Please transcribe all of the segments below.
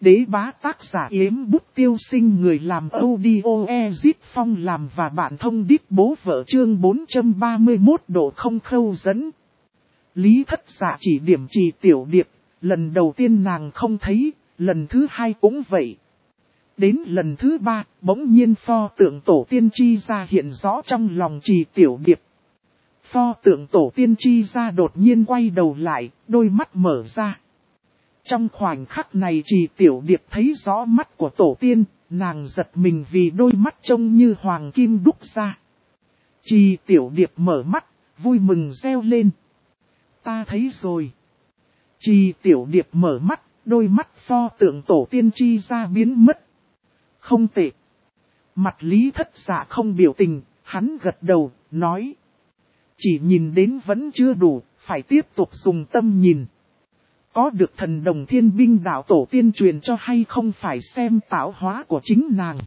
Đế bá tác giả Yếm Bút Tiêu Sinh, người làm audio Ezit Phong làm và bạn thông đít bố vợ, chương 431 độ không khâu dẫn. Lý Thất Dạ chỉ điểm Trì Tiểu Điệp, lần đầu tiên nàng không thấy, lần thứ hai cũng vậy. Đến lần thứ ba, bỗng nhiên pho tượng tổ tiên chi ra hiện rõ trong lòng Trì Tiểu Điệp. Pho tượng tổ tiên chi ra đột nhiên quay đầu lại, đôi mắt mở ra. Trong khoảnh khắc này Trì Tiểu Điệp thấy rõ mắt của tổ tiên, nàng giật mình vì đôi mắt trông như hoàng kim đúc ra. Trì Tiểu Điệp mở mắt, vui mừng reo lên. Ta thấy rồi. Trì Tiểu Điệp mở mắt, đôi mắt pho tượng tổ tiên chi ra biến mất. Không tệ. Mặt Lý Thất Dạ không biểu tình, hắn gật đầu, nói. Chỉ nhìn đến vẫn chưa đủ, phải tiếp tục dùng tâm nhìn. Có được thần đồng thiên binh đạo tổ tiên truyền cho hay không phải xem tạo hóa của chính nàng.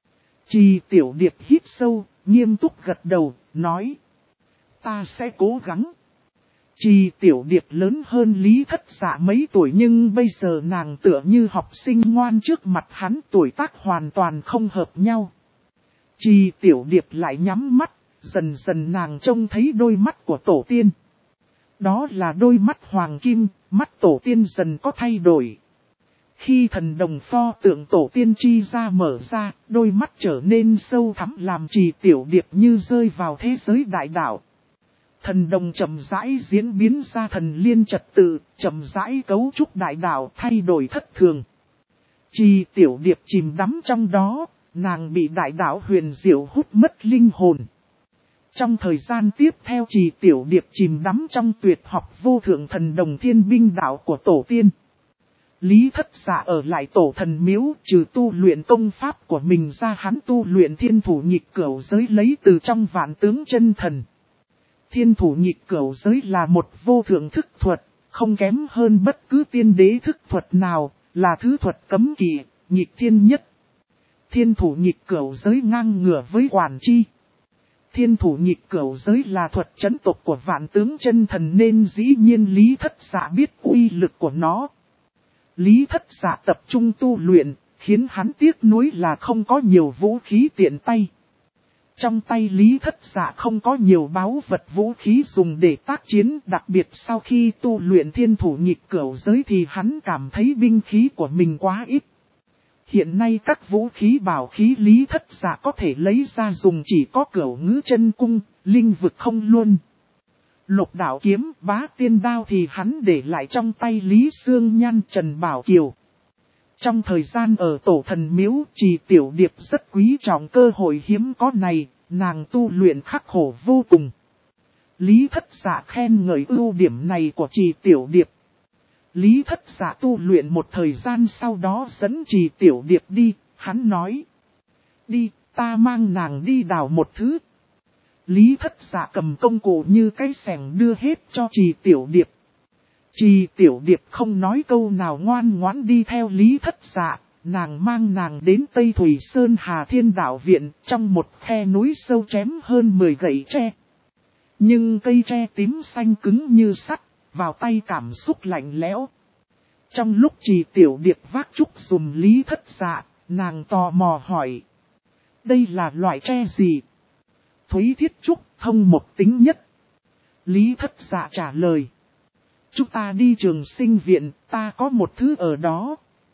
Trì Tiểu Điệp hít sâu, nghiêm túc gật đầu, nói. Ta sẽ cố gắng. Trì Tiểu Điệp lớn hơn Lý Thất Dạ mấy tuổi, nhưng bây giờ nàng tựa như học sinh ngoan trước mặt hắn, tuổi tác hoàn toàn không hợp nhau. Trì Tiểu Điệp lại nhắm mắt, dần dần nàng trông thấy đôi mắt của tổ tiên. Đó là đôi mắt hoàng kim, mắt tổ tiên dần có thay đổi. Khi thần đồng pho tượng tổ tiên chi ra mở ra, đôi mắt trở nên sâu thẳm làm Trì Tiểu Điệp như rơi vào thế giới đại đạo. Thần đồng chậm rãi diễn biến ra thần liên trật tự, chậm rãi cấu trúc đại đạo thay đổi thất thường. Trì Tiểu Điệp chìm đắm trong đó, nàng bị đại đạo huyền diệu hút mất linh hồn. Trong thời gian tiếp theo Trì Tiểu Điệp chìm đắm trong tuyệt học vô thượng thần đồng thiên binh đạo của tổ tiên. Lý Thất Dạ ở lại tổ thần miếu, trừ tu luyện công pháp của mình ra, hắn tu luyện thiên thủ nhịch cửu giới lấy từ trong vạn tướng chân thần. Thiên thủ nhịch cửu giới là một vô thượng thức thuật, không kém hơn bất cứ tiên đế thức thuật nào, là thứ thuật cấm kỵ, nhịch thiên nhất. Thiên thủ nhịch cửu giới ngang ngửa với Quản Chi. Thiên thủ nhịch cửu giới là thuật trấn tộc của vạn tướng chân thần nên dĩ nhiên Lý Thất Dạ biết uy lực của nó. Lý Thất Dạ tập trung tu luyện, khiến hắn tiếc nuối là không có nhiều vũ khí tiện tay. Trong tay Lý Thất Dạ không có nhiều báu vật vũ khí dùng để tác chiến, đặc biệt sau khi tu luyện thiên thủ nhịch cửu giới thì hắn cảm thấy binh khí của mình quá ít. Hiện nay các vũ khí bảo khí Lý Thất Dạ có thể lấy ra dùng chỉ có Cửu Ngữ Chân Cung, linh vực không luôn. Lục đạo kiếm, Bá Tiên Đao thì hắn để lại trong tay Lý Sương Nhan, Trần Bảo Kiều. Trong thời gian ở tổ thần miếu, Trì Tiểu Điệp rất quý trọng cơ hội hiếm có này, nàng tu luyện khắc khổ vô cùng. Lý Thất Dạ khen ngợi ưu điểm này của Trì Tiểu Điệp. Lý Thất Dạ tu luyện một thời gian sau đó dẫn Trì Tiểu Điệp đi, hắn nói. Đi, ta mang nàng đi đào một thứ. Lý Thất Dạ cầm công cụ như cái xẻng đưa hết cho Trì Tiểu Điệp. Trì Tiểu Điệp không nói câu nào ngoan ngoãn đi theo Lý Thất Dạ, nàng mang nàng đến Tây Thủy Sơn Hà Thiên Đạo Viện trong một khe núi sâu chém hơn 10 gậy tre. Nhưng cây tre tím xanh cứng như sắt, vào tay cảm xúc lạnh lẽo. Trong lúc Trì Tiểu Điệp vác trúc dùm Lý Thất Dạ, nàng tò mò hỏi. Đây là loại tre gì? Thúy thiết trúc, thông một tính nhất. Lý Thất Dạ trả lời. Chúng ta đi Trường Sinh Viện, ta có một thứ ở đó.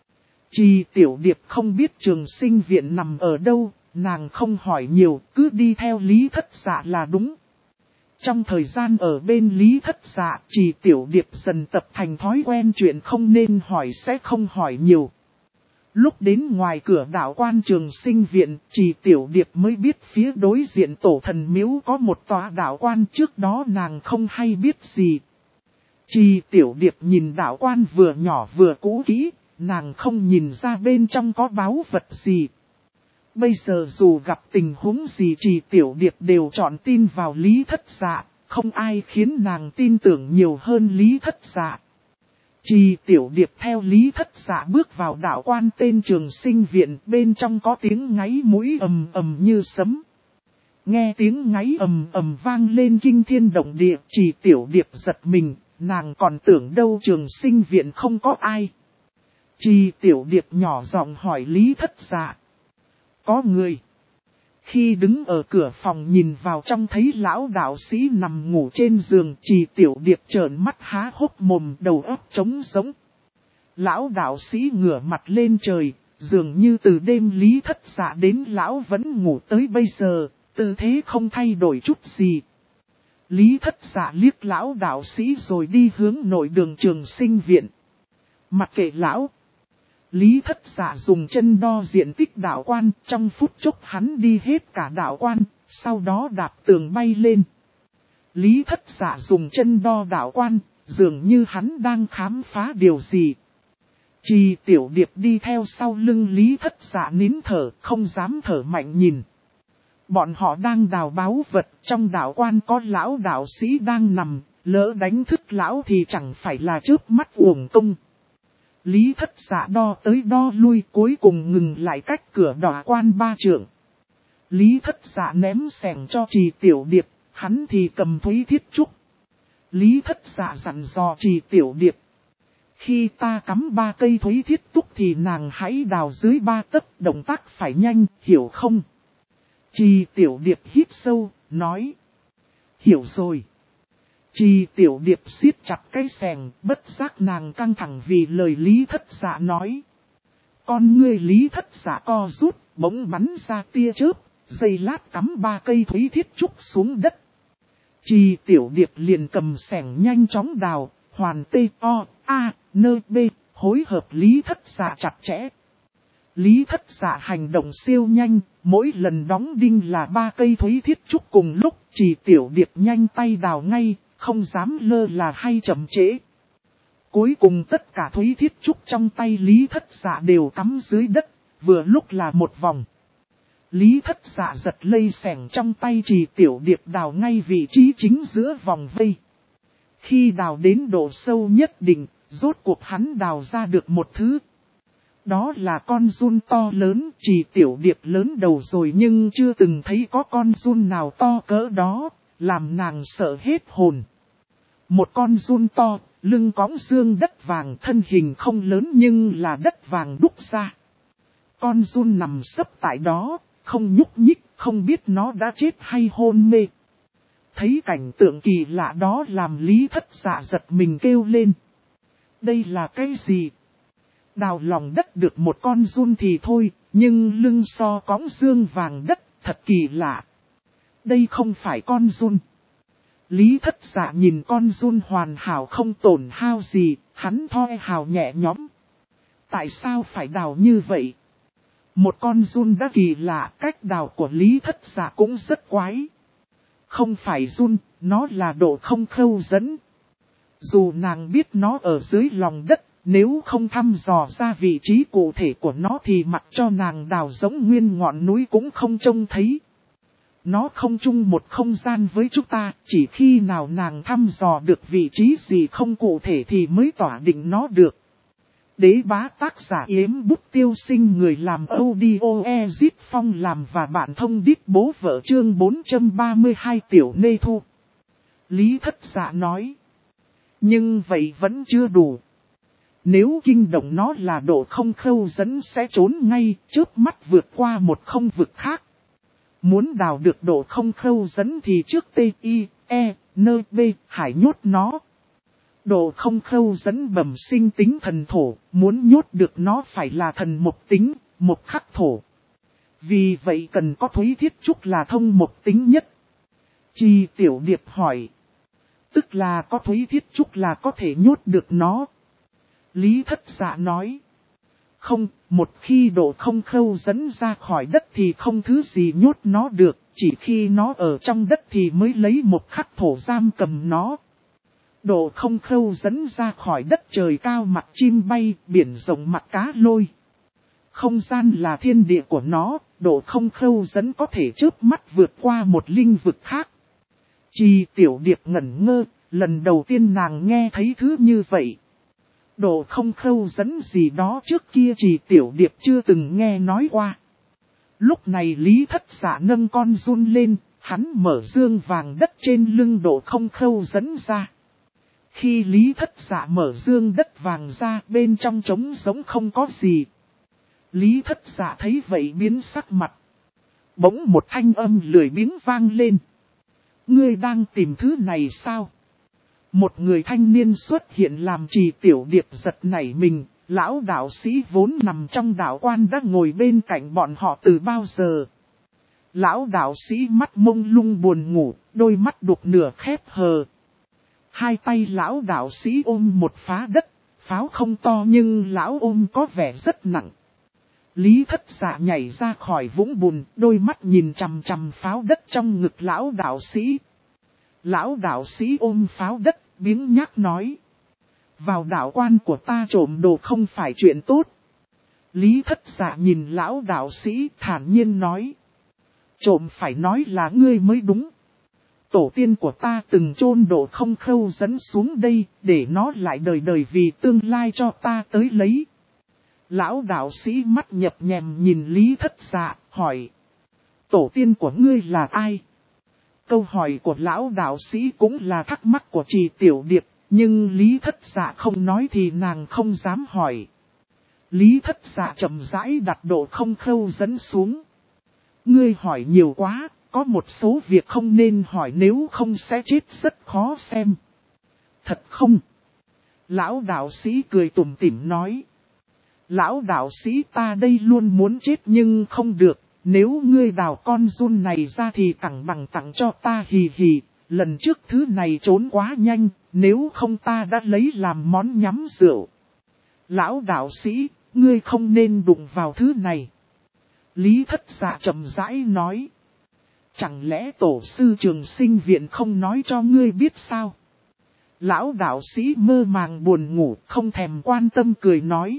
Trì Tiểu Điệp không biết Trường Sinh Viện nằm ở đâu, nàng không hỏi nhiều, cứ đi theo Lý Thất Dạ là đúng. Trong thời gian ở bên Lý Thất Dạ, Trì Tiểu Điệp dần tập thành thói quen chuyện không nên hỏi sẽ không hỏi nhiều. Lúc đến ngoài cửa đạo quan Trường Sinh Viện, Trì Tiểu Điệp mới biết phía đối diện tổ thần miếu có một tòa đạo quan, trước đó nàng không hay biết gì. Trì Tiểu Điệp nhìn đạo quan vừa nhỏ vừa cũ kỹ, nàng không nhìn ra bên trong có báu vật gì. Bây giờ dù gặp tình huống gì Trì Tiểu Điệp đều chọn tin vào Lý Thất Dạ, không ai khiến nàng tin tưởng nhiều hơn Lý Thất Dạ. Trì Tiểu Điệp theo Lý Thất Dạ bước vào đạo quan tên Trường Sinh Viện, bên trong có tiếng ngáy mũi ầm ầm như sấm. Nghe tiếng ngáy ầm ầm vang lên kinh thiên động địa, Trì Tiểu Điệp giật mình, nàng còn tưởng đâu Trường Sinh Viện không có ai. Trì Tiểu Điệp nhỏ giọng hỏi Lý Thất Dạ. Có người. Khi đứng ở cửa phòng nhìn vào trong thấy lão đạo sĩ nằm ngủ trên giường, Trì Tiểu Điệp trợn mắt há hốc mồm, đầu óc trống sống. Lão đạo sĩ ngửa mặt lên trời, dường như từ đêm Lý Thất Dạ đến lão vẫn ngủ tới bây giờ, tư thế không thay đổi chút gì. Lý Thất Dạ liếc lão đạo sĩ rồi đi hướng nội đường Trường Sinh viện. Mặc kệ lão. Lý Thất Dạ dùng chân đo diện tích đạo quan, trong phút chốc hắn đi hết cả đạo quan, sau đó đạp tường bay lên. Lý Thất Dạ dùng chân đo đạo quan, dường như hắn đang khám phá điều gì. Trì Tiểu Điệp đi theo sau lưng Lý Thất Dạ nín thở, không dám thở mạnh nhìn. Bọn họ đang đào báu vật, trong đạo quan có lão đạo sĩ đang nằm, lỡ đánh thức lão thì chẳng phải là chớp mắt uổng công. Lý Thất Dạ đo tới đo lui, cuối cùng ngừng lại cách cửa đạo quan 3 trượng. Lý Thất Dạ ném xẻng cho Trì Tiểu Điệp, hắn thì cầm Thúy Thiết Trúc. Lý Thất Dạ dặn dò Trì Tiểu Điệp. Khi ta cắm 3 cây Thúy Thiết Trúc thì nàng hãy đào dưới 3 tấc, động tác phải nhanh, hiểu không? Trì Tiểu Điệp hít sâu, nói. Hiểu rồi. Trì Tiểu Điệp siết chặt cái xẻng, bất giác nàng căng thẳng vì lời Lý Thất Dạ nói. Con ngươi Lý Thất Dạ co rút, bỗng bắn ra tia chớp, giây lát cắm 3 cây Thúy Thiết Trúc xuống đất. Trì Tiểu Điệp liền cầm xẻng nhanh chóng đào, hoàn T-O-A-N-B, hối hợp Lý Thất Dạ chặt chẽ. Lý Thất Dạ hành động siêu nhanh, mỗi lần đóng đinh là 3 cây Thúy Thiết Trúc cùng lúc. Trì Tiểu Điệp nhanh tay đào ngay, không dám lơ là hay chậm trễ. Cuối cùng tất cả Thúy Thiết Trúc trong tay Lý Thất Dạ đều cắm dưới đất, vừa lúc là một vòng. Lý Thất Dạ giật lây xẻng trong tay Trì Tiểu Điệp đào ngay vị trí chính giữa vòng vây. Khi đào đến độ sâu nhất định, rốt cuộc hắn đào ra được một thứ. Đó là con giun to lớn. Trì Tiểu Điệp lớn đầu rồi nhưng chưa từng thấy có con giun nào to cỡ đó, làm nàng sợ hết hồn. Một con giun to, lưng cõng xương đất vàng, thân hình không lớn nhưng là đất vàng đúc ra. Con giun nằm sấp tại đó, không nhúc nhích, không biết nó đã chết hay hôn mê. Thấy cảnh tượng kỳ lạ đó làm Lý Thất Dạ giật mình kêu lên. Đây là cái gì? Đào lòng đất được một con giun thì thôi, nhưng lưng so cõng xương vàng đất, thật kỳ lạ. Đây không phải con giun. Lý Thất Dạ nhìn con giun hoàn hảo không tổn hao gì, hắn thoi hào nhẹ nhõm. Tại sao phải đào như vậy? Một con giun đã kỳ lạ, cách đào của Lý Thất Dạ cũng rất quái. Không phải giun, nó là độ không khâu dẫn. Dù nàng biết nó ở dưới lòng đất, nếu không thăm dò ra vị trí cụ thể của nó thì mặc cho nàng đào giống nguyên ngọn núi cũng không trông thấy. Nó không chung một không gian với chúng ta, chỉ khi nào nàng thăm dò được vị trí gì không cụ thể thì mới tỏa định nó được. Đế bá tác giả Yếm Bút Tiêu Sinh, người làm audio Ezit Phong làm và bạn thông đít bố vợ chương 432 Tiểu Nê Thu. Lý Thất Dạ nói. Nhưng vậy vẫn chưa đủ. Nếu kinh động nó là độ không khâu dẫn sẽ trốn ngay, chớp mắt vượt qua một không vực khác. Muốn đào được độ không khâu dẫn thì trước T-I-E-N-B hải nhốt nó. Độ không khâu dẫn bẩm sinh tính thần thổ, muốn nhốt được nó phải là thần mộc tính, mộc khắc thổ. Vì vậy cần có Thúy Thiết Trúc là thông mộc tính nhất. Trì Tiểu Điệp hỏi. Tức là có Thúy Thiết Trúc là có thể nhốt được nó. Lý Thất Dạ nói. Không, một khi độ không khâu dẫn ra khỏi đất thì không thứ gì nhốt nó được, chỉ khi nó ở trong đất thì mới lấy một khắc thổ giam cầm nó. Độ không khâu dẫn ra khỏi đất, trời cao mặt chim bay, biển rộng mặt cá lôi. Không gian là thiên địa của nó, độ không khâu dẫn có thể chớp mắt vượt qua một linh vực khác. Trì Tiểu Điệp ngẩn ngơ, lần đầu tiên nàng nghe thấy thứ như vậy. Độ không khâu dẫn gì đó trước kia Trì Tiểu Điệp chưa từng nghe nói qua. Lúc này Lý Thất Dạ nâng con giun lên, hắn mở dương vàng đất trên lưng độ không khâu dẫn ra. Khi Lý Thất Dạ mở dương đất vàng ra, bên trong trống giống không có gì. Lý Thất Dạ thấy vậy biến sắc mặt. Bỗng một thanh âm lười biếng vang lên. Ngươi đang tìm thứ này sao? Một người thanh niên xuất hiện làm Trì Tiểu Điệp giật nảy mình. Lão đạo sĩ vốn nằm trong đạo quan đã ngồi bên cạnh bọn họ từ bao giờ. Lão đạo sĩ mắt mông lung buồn ngủ, đôi mắt đục nửa khép hờ. Hai tay lão đạo sĩ ôm một phá đất, pháo không to nhưng lão ôm có vẻ rất nặng. Lý Thất Dạ nhảy ra khỏi vũng bùn, đôi mắt nhìn chằm chằm pháo đất trong ngực lão đạo sĩ. Lão đạo sĩ ôm pháo đất, biếng nhác nói. Vào đạo quan của ta trộm đồ không phải chuyện tốt. Lý Thất Dạ nhìn lão đạo sĩ thản nhiên nói. Trộm phải nói là ngươi mới đúng. Tổ tiên của ta từng chôn đồ không khâu dẫn xuống đây, để nó lại đời đời vì tương lai cho ta tới lấy. Lão đạo sĩ mắt nhập nhèm nhìn Lý Thất Dạ, hỏi. Tổ tiên của ngươi là ai? Câu hỏi của lão đạo sĩ cũng là thắc mắc của Trì Tiểu Điệp, nhưng Lý Thất Dạ không nói thì nàng không dám hỏi. Lý Thất Dạ chậm rãi đặt độ không khâu dẫn xuống. Ngươi hỏi nhiều quá, có một số việc không nên hỏi nếu không sẽ chết rất khó xem. Thật không? Lão đạo sĩ cười tủm tỉm nói. Lão đạo sĩ ta đây luôn muốn chết nhưng không được, nếu ngươi đào con giun này ra thì tặng bằng tặng cho ta hì hì, lần trước thứ này trốn quá nhanh, nếu không ta đã lấy làm món nhắm rượu. Lão đạo sĩ, ngươi không nên đụng vào thứ này. Lý Thất Dạ chậm rãi nói. Chẳng lẽ tổ sư Trường Sinh Viện không nói cho ngươi biết sao? Lão đạo sĩ mơ màng buồn ngủ, không thèm quan tâm cười nói.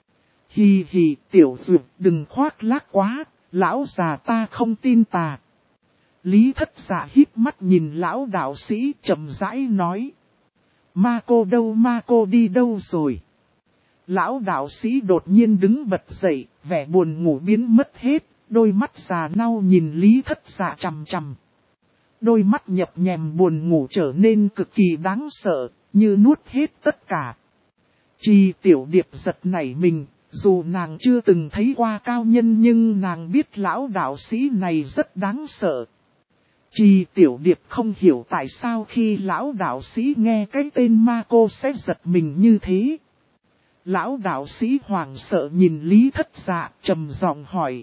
Hì hì, tiểu dược, đừng khoác lác quá, lão già ta không tin tà. Lý Thất Dạ híp mắt nhìn lão đạo sĩ chậm rãi nói. Ma cô đi đâu rồi? Lão đạo sĩ đột nhiên đứng bật dậy, vẻ buồn ngủ biến mất hết, đôi mắt già nau nhìn Lý Thất Dạ chằm chằm. Đôi mắt nhập nhèm buồn ngủ trở nên cực kỳ đáng sợ, như nuốt hết tất cả. Trì Tiểu Điệp giật nảy mình, dù nàng chưa từng thấy qua cao nhân nhưng nàng biết lão đạo sĩ này rất đáng sợ. Trì Tiểu Điệp không hiểu tại sao khi lão đạo sĩ nghe cái tên ma cô sẽ giật mình như thế. Lão đạo sĩ hoảng sợ nhìn Lý Thất Dạ trầm giọng hỏi.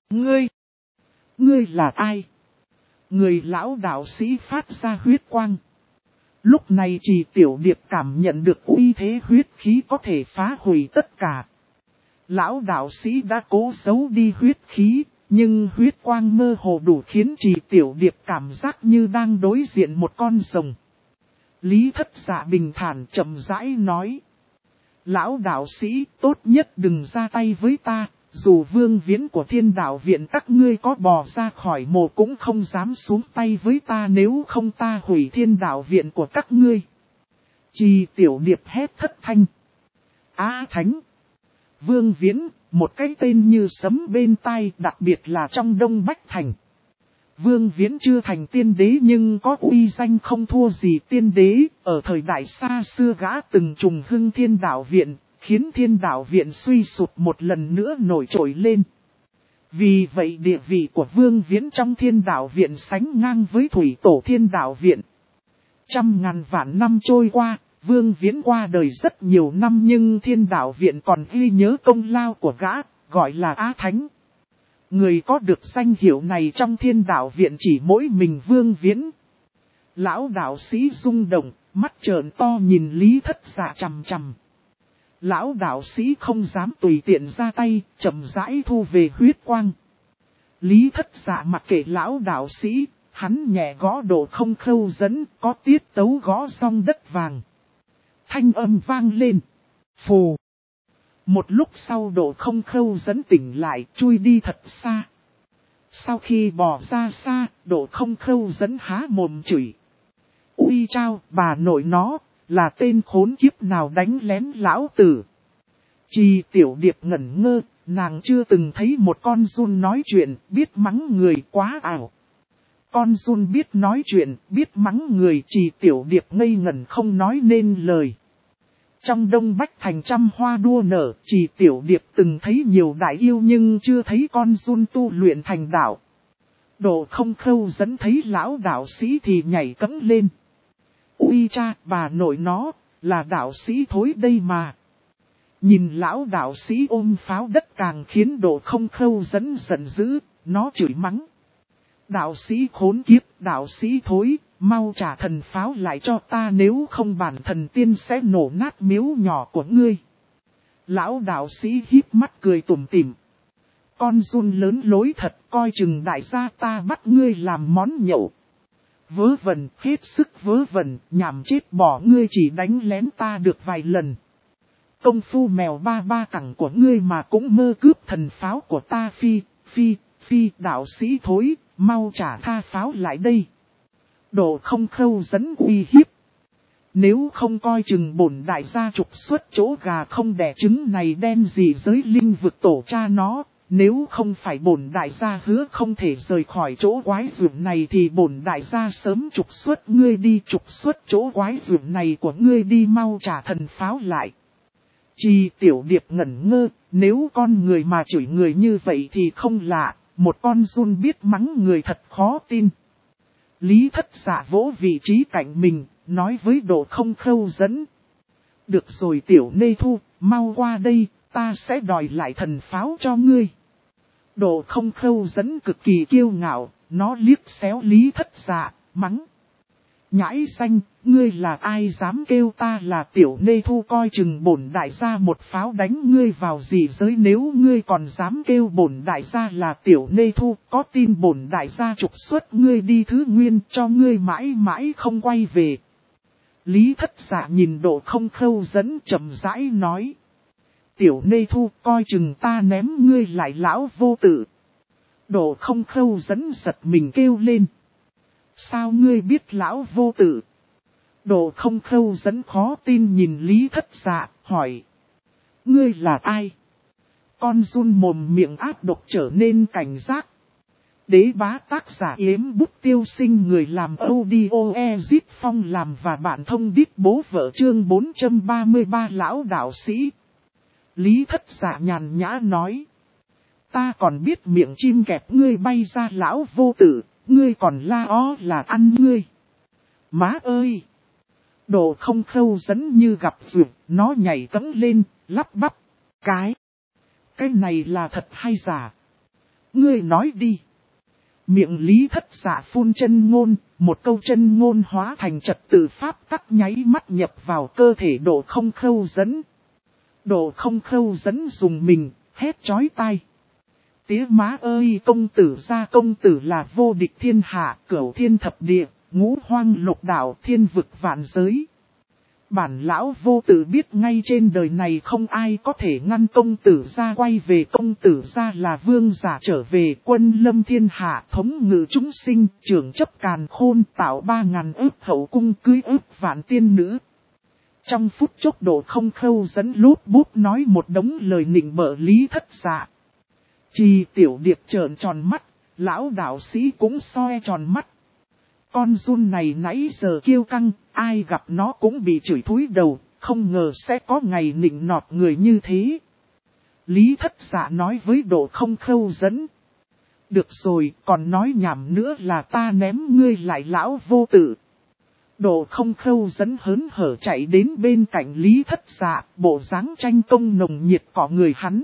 Ngươi là ai? Người lão đạo sĩ phát ra huyết quang. Lúc này Trì Tiểu Điệp cảm nhận được uy thế huyết khí có thể phá hủy tất cả. Lão đạo sĩ đã cố giấu đi huyết khí, nhưng huyết quang mơ hồ đủ khiến Trì Tiểu Điệp cảm giác như đang đối diện một con rồng. Lý Thất Dạ bình thản chậm rãi nói. Lão đạo sĩ, tốt nhất đừng ra tay với ta, dù Vương Viễn của Thiên Đạo Viện các ngươi có bò ra khỏi mồ cũng không dám xuống tay với ta nếu không ta hủy Thiên Đạo Viện của các ngươi. Trì Tiểu Điệp hét thất thanh. Á Thánh! Vương Viễn, một cái tên như sấm bên tai, đặc biệt là trong Đông Bách Thành. Vương Viễn chưa thành tiên đế nhưng có uy danh không thua gì tiên đế, ở thời đại xa xưa gã từng trùng hưng Thiên Đạo Viện, khiến Thiên Đạo Viện suy sụp một lần nữa nổi trội lên. Vì vậy địa vị của Vương Viễn trong Thiên Đạo Viện sánh ngang với Thủy Tổ Thiên Đạo Viện. Trăm ngàn vạn năm trôi qua, Vương Viễn qua đời rất nhiều năm nhưng Thiên Đạo Viện còn ghi nhớ công lao của gã, gọi là Á Thánh. Người có được danh hiệu này trong Thiên Đạo Viện chỉ mỗi mình Vương Viễn. Lão đạo sĩ rung động, mắt trợn to nhìn Lý Thất Dạ chằm chằm. Lão đạo sĩ không dám tùy tiện ra tay, chậm rãi thu về huyết quang. Lý Thất Dạ mặc kệ lão đạo sĩ, hắn nhẹ gõ độ không khâu dẫn, có tiết tấu gõ song đất vàng. Thanh âm vang lên. Phù. Một lúc sau độ không khâu dẫn tỉnh lại, chui đi thật xa. Sau khi bỏ ra xa, độ không khâu dẫn há mồm chửi. Ui chao, bà nội nó, là tên khốn kiếp nào đánh lén lão tử. Trì Tiểu Điệp ngẩn ngơ, nàng chưa từng thấy một con giun nói chuyện, biết mắng người quá ảo. Con giun biết nói chuyện, biết mắng người, Trì Tiểu Điệp ngây ngẩn không nói nên lời. Trong Đông Bách Thành trăm hoa đua nở, Trì Tiểu Điệp từng thấy nhiều đại yêu nhưng chưa thấy con giun tu luyện thành đạo. Độ Không Khâu dẫn thấy lão đạo sĩ thì nhảy cẫng lên. Ui cha, bà nội nó, là đạo sĩ thối đây mà. Nhìn lão đạo sĩ ôm pháo đất càng khiến Độ Không Khâu dẫn giận dữ, nó chửi mắng. Đạo sĩ khốn kiếp, đạo sĩ thối, mau trả thần pháo lại cho ta, nếu không bản thần tiên sẽ nổ nát miếu nhỏ của ngươi. Lão đạo sĩ híp mắt cười tủm tỉm. Con giun lớn lối thật, coi chừng đại gia ta bắt ngươi làm món nhậu. Vớ vẩn, hết sức vớ vẩn, nhảm chết bỏ, ngươi chỉ đánh lén ta được vài lần. Công phu mèo ba ba cẳng của ngươi mà cũng mơ cướp thần pháo của ta. Phi, đạo sĩ thối, mau trả tha pháo lại đây. Độ Không Khâu dẫn uy hiếp. Nếu không coi chừng bổn đại gia trục xuất chỗ gà không đẻ trứng này đen gì giới linh vực tổ cha nó. Nếu không phải bổn đại gia hứa không thể rời khỏi chỗ quái dưỡng này thì bổn đại gia sớm trục xuất ngươi đi, trục xuất chỗ quái dưỡng này của ngươi đi, mau trả thần pháo lại. Trì Tiểu Điệp ngẩn ngơ, nếu con người mà chửi người như vậy thì không lạ, một con giun biết mắng người thật khó tin. Lý Thất Dạ vỗ vị trí cạnh mình, nói với Độ Không Khâu dẫn. Được rồi Tiểu Nê Thu, mau qua đây, ta sẽ đòi lại thần pháo cho ngươi. Độ Không Khâu dẫn cực kỳ kiêu ngạo, nó liếc xéo Lý Thất Dạ, mắng. Nhãi xanh, ngươi là ai dám kêu ta là Tiểu Nê Thu, coi chừng bổn đại gia một pháo đánh ngươi vào dị giới, nếu ngươi còn dám kêu bổn đại gia là Tiểu Nê Thu, có tin bổn đại gia trục xuất ngươi đi Thứ Nguyên cho ngươi mãi mãi không quay về. Lý Thất Dạ nhìn Độ Không Khâu dẫn chậm rãi nói. Tiểu Nê Thu, coi chừng ta ném ngươi lại lão vô tử. Độ Không Khâu dẫn giật mình kêu lên. Sao ngươi biết lão vô tử? Độ Không Khâu dẫn khó tin nhìn Lý Thất Dạ, hỏi. Ngươi là ai? Con giun mồm miệng ác độc trở nên cảnh giác. Đế bá tác giả Yếm Bút Tiêu Sinh, người làm audio Ezit Phong làm và bạn thông đít bố vợ, chương 433 lão đạo sĩ. Lý Thất Dạ nhàn nhã nói. Ta còn biết miệng chim kẹp ngươi bay ra lão vô tử, ngươi còn la ó là ăn ngươi. Má ơi! Độ Không Khâu dẫn như gặp duyệt, nó nhảy cẫng lên, lắp bắp. Cái này là thật hay giả? Ngươi nói đi. Miệng Lý Thất Dạ phun chân ngôn, một câu chân ngôn hóa thành trật tự pháp tắc nháy mắt nhập vào cơ thể Độ Không Khâu dẫn. Độ Không Khâu dẫn dùng mình, hét chói tai. Tía má ơi, công tử gia công tử là vô địch thiên hạ, cửu thiên thập địa, ngũ hoang lục đạo, thiên vực vạn giới. Bản lão vô tử biết ngay trên đời này không ai có thể ngăn công tử gia quay về, công tử gia là vương giả trở về, quân lâm thiên hạ, thống ngự chúng sinh, trưởng chấp càn khôn, tạo 3000 ức hậu cung, cưới ức vạn tiên nữ. Trong phút chốc Độ Không Khâu dẫn lút bút nói một đống lời nịnh bợ Lý Thất Dạ. Trì Tiểu Điệp trợn tròn mắt, lão đạo sĩ cũng soi tròn mắt. Con giun này nãy giờ kiêu căng, ai gặp nó cũng bị chửi thúi đầu, không ngờ sẽ có ngày nịnh nọt người như thế. Lý Thất Dạ nói với Độ Không Khâu dẫn. Được rồi, còn nói nhảm nữa là ta ném ngươi lại lão vô tử. Độ Không Khâu dẫn hớn hở chạy đến bên cạnh Lý Thất Dạ, bộ dáng tranh công nồng nhiệt cỏ người hắn.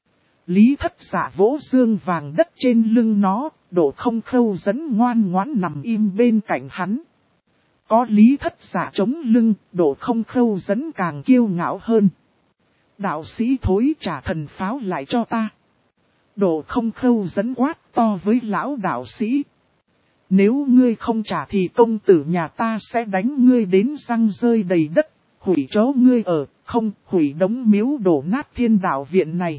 Lý Thất Dạ vỗ dương vàng đất trên lưng nó, Độ Không Khâu dẫn ngoan ngoãn nằm im bên cạnh hắn. Có Lý Thất Dạ chống lưng, Độ Không Khâu dẫn càng kiêu ngạo hơn. Đạo sĩ thối, trả thần pháo lại cho ta. Độ Không Khâu dẫn quát to với lão đạo sĩ. Nếu ngươi không trả thì công tử nhà ta sẽ đánh ngươi đến răng rơi đầy đất, hủy chỗ ngươi ở, không hủy đống miếu đổ nát thiên đạo viện này.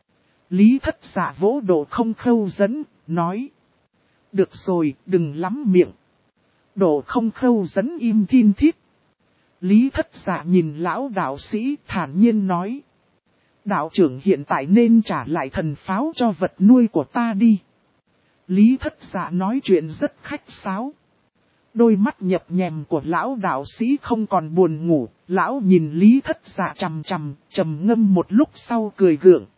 Lý Thất Dạ vỗ Độ Không Khâu dẫn, nói. Được rồi, đừng lắm miệng. Độ Không Khâu dẫn im thin thít. Lý Thất Dạ nhìn lão đạo sĩ thản nhiên nói. Đạo trưởng hiện tại nên trả lại thần pháo cho vật nuôi của ta đi. Lý Thất Dạ nói chuyện rất khách sáo. Đôi mắt nhập nhèm của lão đạo sĩ không còn buồn ngủ, lão nhìn Lý Thất Dạ trầm ngâm một lúc sau cười gượng.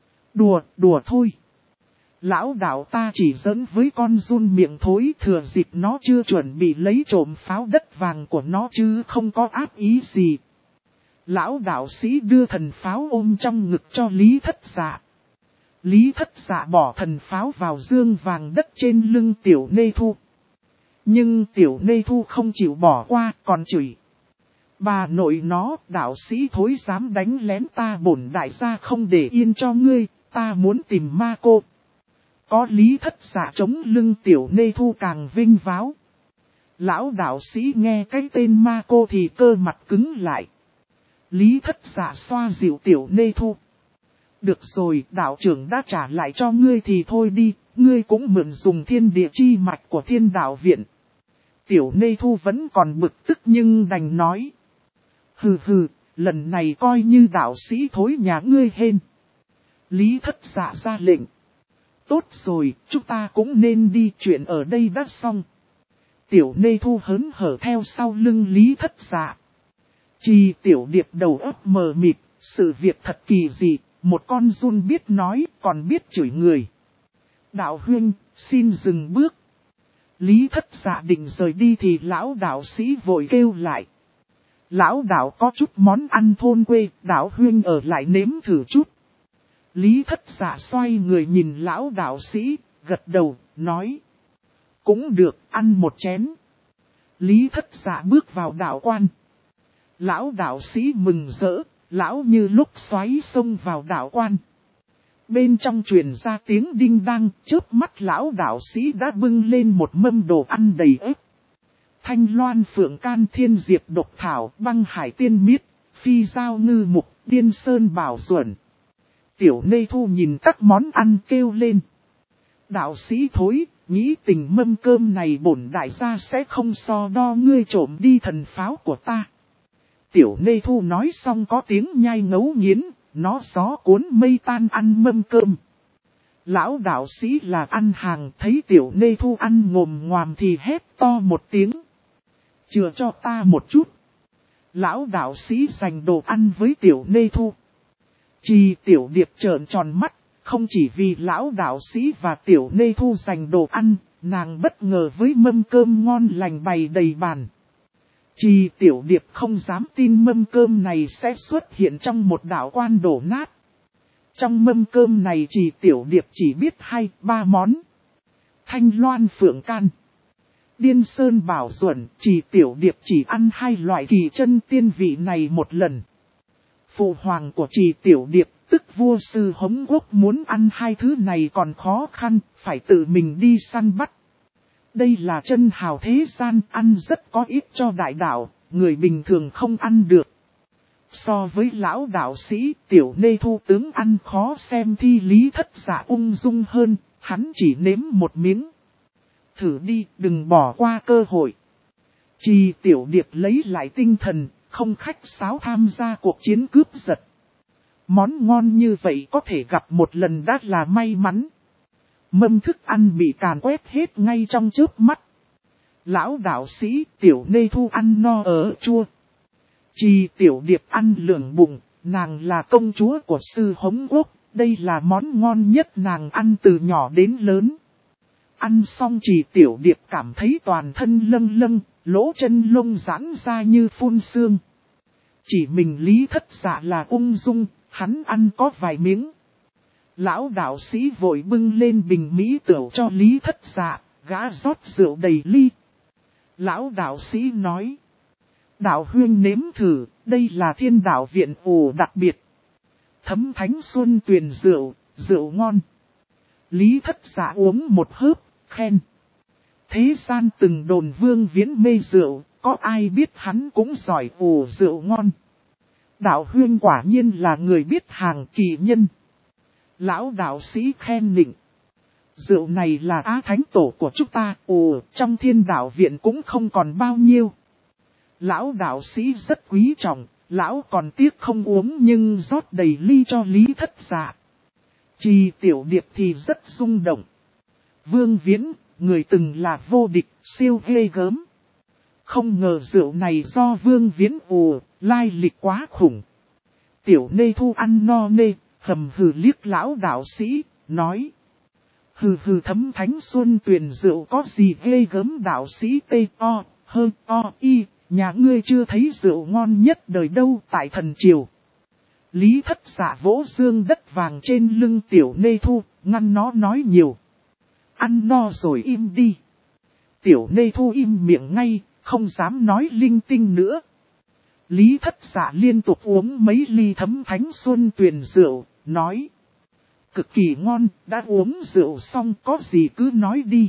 Đùa thôi. Lão đạo ta chỉ giỡn với con giun miệng thối, thừa dịp nó chưa chuẩn bị lấy trộm pháo đất vàng của nó chứ không có ác ý gì. Lão đạo sĩ đưa thần pháo ôm trong ngực cho Lý Thất Dạ. Lý Thất Dạ bỏ thần pháo vào dương vàng đất trên lưng Tiểu Nê Thu. Nhưng Tiểu Nê Thu không chịu bỏ qua, còn chửi. Bà nội nó, đạo sĩ thối dám đánh lén ta, bổn đại gia không để yên cho ngươi, ta muốn tìm ma cô. Có Lý Thất Dạ chống lưng Tiểu Nê Thu càng vinh váo. Lão đạo sĩ nghe cái tên ma cô thì cơ mặt cứng lại. Lý Thất Dạ xoa dịu Tiểu Nê Thu. Được rồi, đạo trưởng đã trả lại cho ngươi thì thôi đi, ngươi cũng mượn dùng thiên địa chi mạch của Thiên Đạo Viện. Tiểu Nê Thu vẫn còn bực tức nhưng đành nói. Hừ, lần này coi như đạo sĩ thối nhà ngươi hên. Lý Thất Dạ ra lệnh. Tốt rồi, chúng ta cũng nên đi, chuyện ở đây đã xong. Tiểu Nê Thu hớn hở theo sau lưng Lý Thất Dạ. Chỉ Tiểu Điệp đầu óc mờ mịt, sự việc thật kỳ dị, một con giun biết nói, còn biết chửi người. Đạo huynh, xin dừng bước. Lý Thất Dạ định rời đi thì lão đạo sĩ vội kêu lại. Lão đạo có chút món ăn thôn quê, đạo huynh ở lại nếm thử chút. Lý Thất Dạ xoay người nhìn lão đạo sĩ, gật đầu, nói. Cũng được, ăn một chén. Lý Thất Dạ bước vào đạo quan. Lão đạo sĩ mừng rỡ, lão như lúc xoáy xông vào đạo quan. Bên trong truyền ra tiếng đinh đăng, chớp mắt lão đạo sĩ đã bưng lên một mâm đồ ăn đầy ếp. Thanh loan phượng can thiên diệp độc thảo, băng hải tiên miết, phi giao ngư mục, điên sơn bảo duẩn. Tiểu Nê Thu nhìn các món ăn kêu lên. Đạo sĩ thối, nghĩ tình mâm cơm này bổn đại gia sẽ không so đo ngươi trộm đi thần pháo của ta. Tiểu Nê Thu nói xong có tiếng nhai ngấu nghiến, nó gió cuốn mây tan ăn mâm cơm. Lão đạo sĩ là ăn hàng, thấy Tiểu Nê Thu ăn ngồm ngoàm thì hét to một tiếng. Chừa cho ta một chút. Lão đạo sĩ dành đồ ăn với Tiểu Nê Thu. Chỉ Tiểu Điệp trợn tròn mắt, không chỉ vì lão đạo sĩ và Tiểu Nê Thu dành đồ ăn, nàng bất ngờ với mâm cơm ngon lành bày đầy bàn. Chỉ Tiểu Điệp không dám tin mâm cơm này sẽ xuất hiện trong một đạo quan đổ nát. Trong mâm cơm này chỉ Tiểu Điệp chỉ biết 2-3 món. Thanh loan phượng can, điên sơn bảo duẩn, chỉ Tiểu Điệp chỉ ăn 2 loại kỳ chân tiên vị này một lần. Phụ hoàng của chỉ Tiểu Điệp, tức vua sư Hống Quốc muốn ăn 2 thứ này còn khó khăn, phải tự mình đi săn bắt. Đây là chân hào thế gian, ăn rất có ít cho đại đạo, người bình thường không ăn được. So với lão đạo sĩ, Tiểu Nê Thu tướng ăn khó xem thi Lý Thất Dạ ung dung hơn, hắn chỉ nếm một miếng. Thử đi, đừng bỏ qua cơ hội. Chỉ Tiểu Điệp lấy lại tinh thần, không khách sáo tham gia cuộc chiến cướp giật. Món ngon như vậy có thể gặp một lần đã là may mắn. Mâm thức ăn bị càn quét hết ngay trong chớp mắt. Lão đạo sĩ, Tiểu Nê Thu ăn no ở chua. Chỉ Tiểu Điệp ăn lưỡng bụng, nàng là công chúa của sư Hống Quốc, đây là món ngon nhất nàng ăn từ nhỏ đến lớn. Ăn xong chỉ Tiểu Điệp cảm thấy toàn thân lâng lâng, lỗ chân lông giãn ra như phun sương. Chỉ mình Lý Thất Dạ là ung dung, hắn ăn có vài miếng. Lão đạo sĩ vội bưng lên bình mỹ tửu cho Lý Thất Dạ, gã rót rượu đầy ly. Lão đạo sĩ nói. Đạo huynh nếm thử, đây là Thiên Đạo Viện ủ đặc biệt. Thấm thánh xuân tuyền rượu, rượu ngon. Lý Thất Dạ uống một hớp, khen. Thế gian từng đồn Vương Viễn mê rượu, có ai biết hắn cũng giỏi ủ rượu ngon. Đạo huynh quả nhiên là người biết hàng kỳ nhân. Lão đạo sĩ khen nịnh. Rượu này là Á Thánh Tổ của chúng ta, trong Thiên Đạo Viện cũng không còn bao nhiêu. Lão đạo sĩ rất quý trọng, lão còn tiếc không uống nhưng rót đầy ly cho Lý Thất Dạ. Chỉ Tiểu Điệp thì rất rung động. Vương Viễn, người từng là vô địch, siêu ghê gớm. Không ngờ rượu này do Vương Viễn lai lịch quá khủng. Tiểu Nê Thu ăn no nê, hầm hừ liếc lão đạo sĩ, nói. Hừ hừ thấm thánh xuân tuyền rượu có gì ghê gớm đạo sĩ T.O.H.O.I, nhà ngươi chưa thấy rượu ngon nhất đời đâu tại thần triều. Lý Thất Dạ vỗ dương đất vàng trên lưng Tiểu Nê Thu, ngăn nó nói nhiều. Ăn no rồi im đi. Tiểu Nê Thu im miệng ngay, không dám nói linh tinh nữa. Lý Thất Dạ liên tục uống mấy ly thấm thánh xuân tuyền rượu, nói. Cực kỳ ngon, đã uống rượu xong có gì cứ nói đi.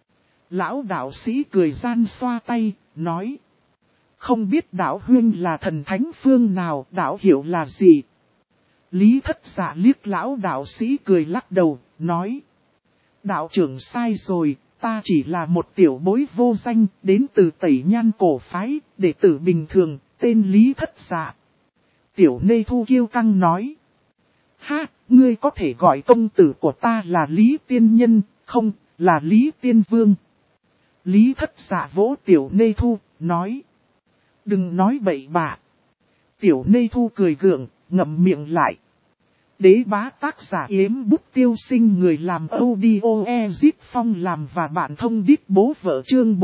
Lão đạo sĩ cười gian xoa tay, nói. Không biết đạo huynh là thần thánh phương nào, đạo hiểu là gì. Lý Thất Dạ liếc lão đạo sĩ cười lắc đầu, nói. Đạo trưởng sai rồi, ta chỉ là một tiểu bối vô danh, đến từ Tẩy Nhan cổ phái, đệ tử bình thường, tên Lý Thất Dạ. Tiểu Nê Thu kiêu căng nói. Ha, ngươi có thể gọi công tử của ta là Lý Tiên Nhân, không, là Lý Tiên Vương. Lý Thất Dạ vỗ Tiểu Nê Thu, nói. Đừng nói bậy bạ. Tiểu Nê Thu cười gượng, ngậm miệng lại. Đế bá tác giả Yếm Bút Tiêu Sinh, người làm audio Ezit Phong làm và bạn thông đít bố vợ chương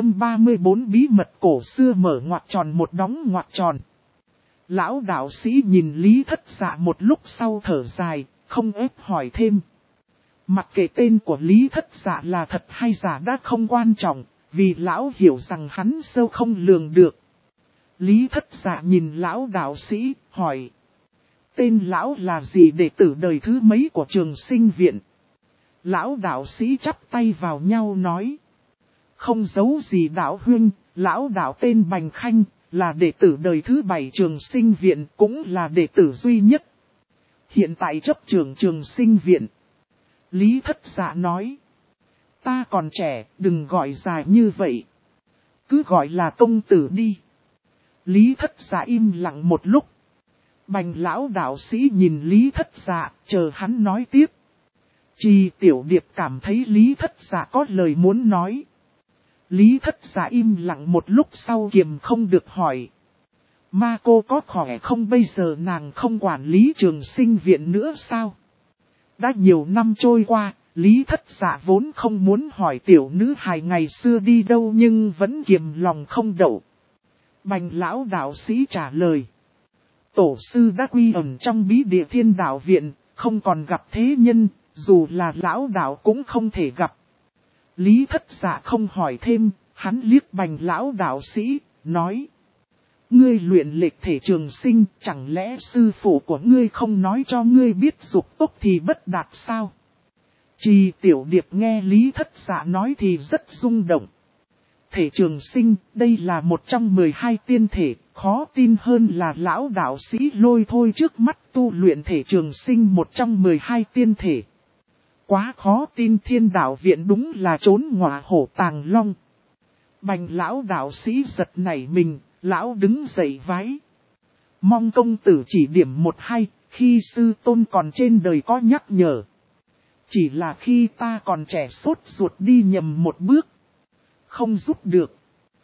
434 bí mật cổ xưa mở ngoặc tròn một đóng ngoặc tròn. Lão đạo sĩ nhìn Lý Thất Dạ một lúc sau thở dài, không ép hỏi thêm. Mặc kệ tên của Lý Thất Dạ là thật hay giả đã không quan trọng, vì lão hiểu rằng hắn sâu không lường được. Lý Thất Dạ nhìn lão đạo sĩ, hỏi. Tên lão là gì, đệ tử đời thứ mấy của Trường Sinh Viện? Lão đạo sĩ chắp tay vào nhau nói. Không giấu gì đạo huynh, lão đạo tên Bành Khanh, là đệ tử đời thứ 7 Trường Sinh Viện, cũng là đệ tử duy nhất. Hiện tại chấp trưởng Trường Sinh Viện. Lý Thất Dạ nói. Ta còn trẻ, đừng gọi dài như vậy. Cứ gọi là công tử đi. Lý Thất Dạ im lặng một lúc. Bành lão đạo sĩ nhìn Lý Thất Dạ, chờ hắn nói tiếp. Trì Tiểu Điệp cảm thấy Lý Thất Dạ có lời muốn nói. Lý Thất Dạ im lặng một lúc sau kiềm không được hỏi. Ma cô có khỏe không, bây giờ nàng không quản lý Trường Sinh Viện nữa sao? Đã nhiều năm trôi qua, Lý Thất Dạ vốn không muốn hỏi tiểu nữ hài ngày xưa đi đâu nhưng vẫn kiềm lòng không đậu. Bành lão đạo sĩ trả lời. Tổ sư đã quy ẩn trong bí địa Thiên Đạo Viện, không còn gặp thế nhân, dù là lão đạo cũng không thể gặp. Lý Thất Dạ không hỏi thêm, hắn liếc Bành lão đạo sĩ, nói. Ngươi luyện lệch thể trường sinh, chẳng lẽ sư phụ của ngươi không nói cho ngươi biết dục tốc thì bất đạt sao? Trì Tiểu Điệp nghe Lý Thất Dạ nói thì rất rung động. Thể trường sinh, đây là một trong 12 tiên thể, khó tin hơn là lão đạo sĩ lôi thôi trước mắt tu luyện thể trường sinh một trong 12 tiên thể. Quá khó tin, Thiên Đạo Viện đúng là trốn ngọa hổ tàng long. Bành lão đạo sĩ giật nảy mình, lão đứng dậy vái. Mong công tử chỉ điểm một hai, khi sư tôn còn trên đời có nhắc nhở. Chỉ là khi ta còn trẻ sốt ruột đi nhầm một bước. Không giúp được.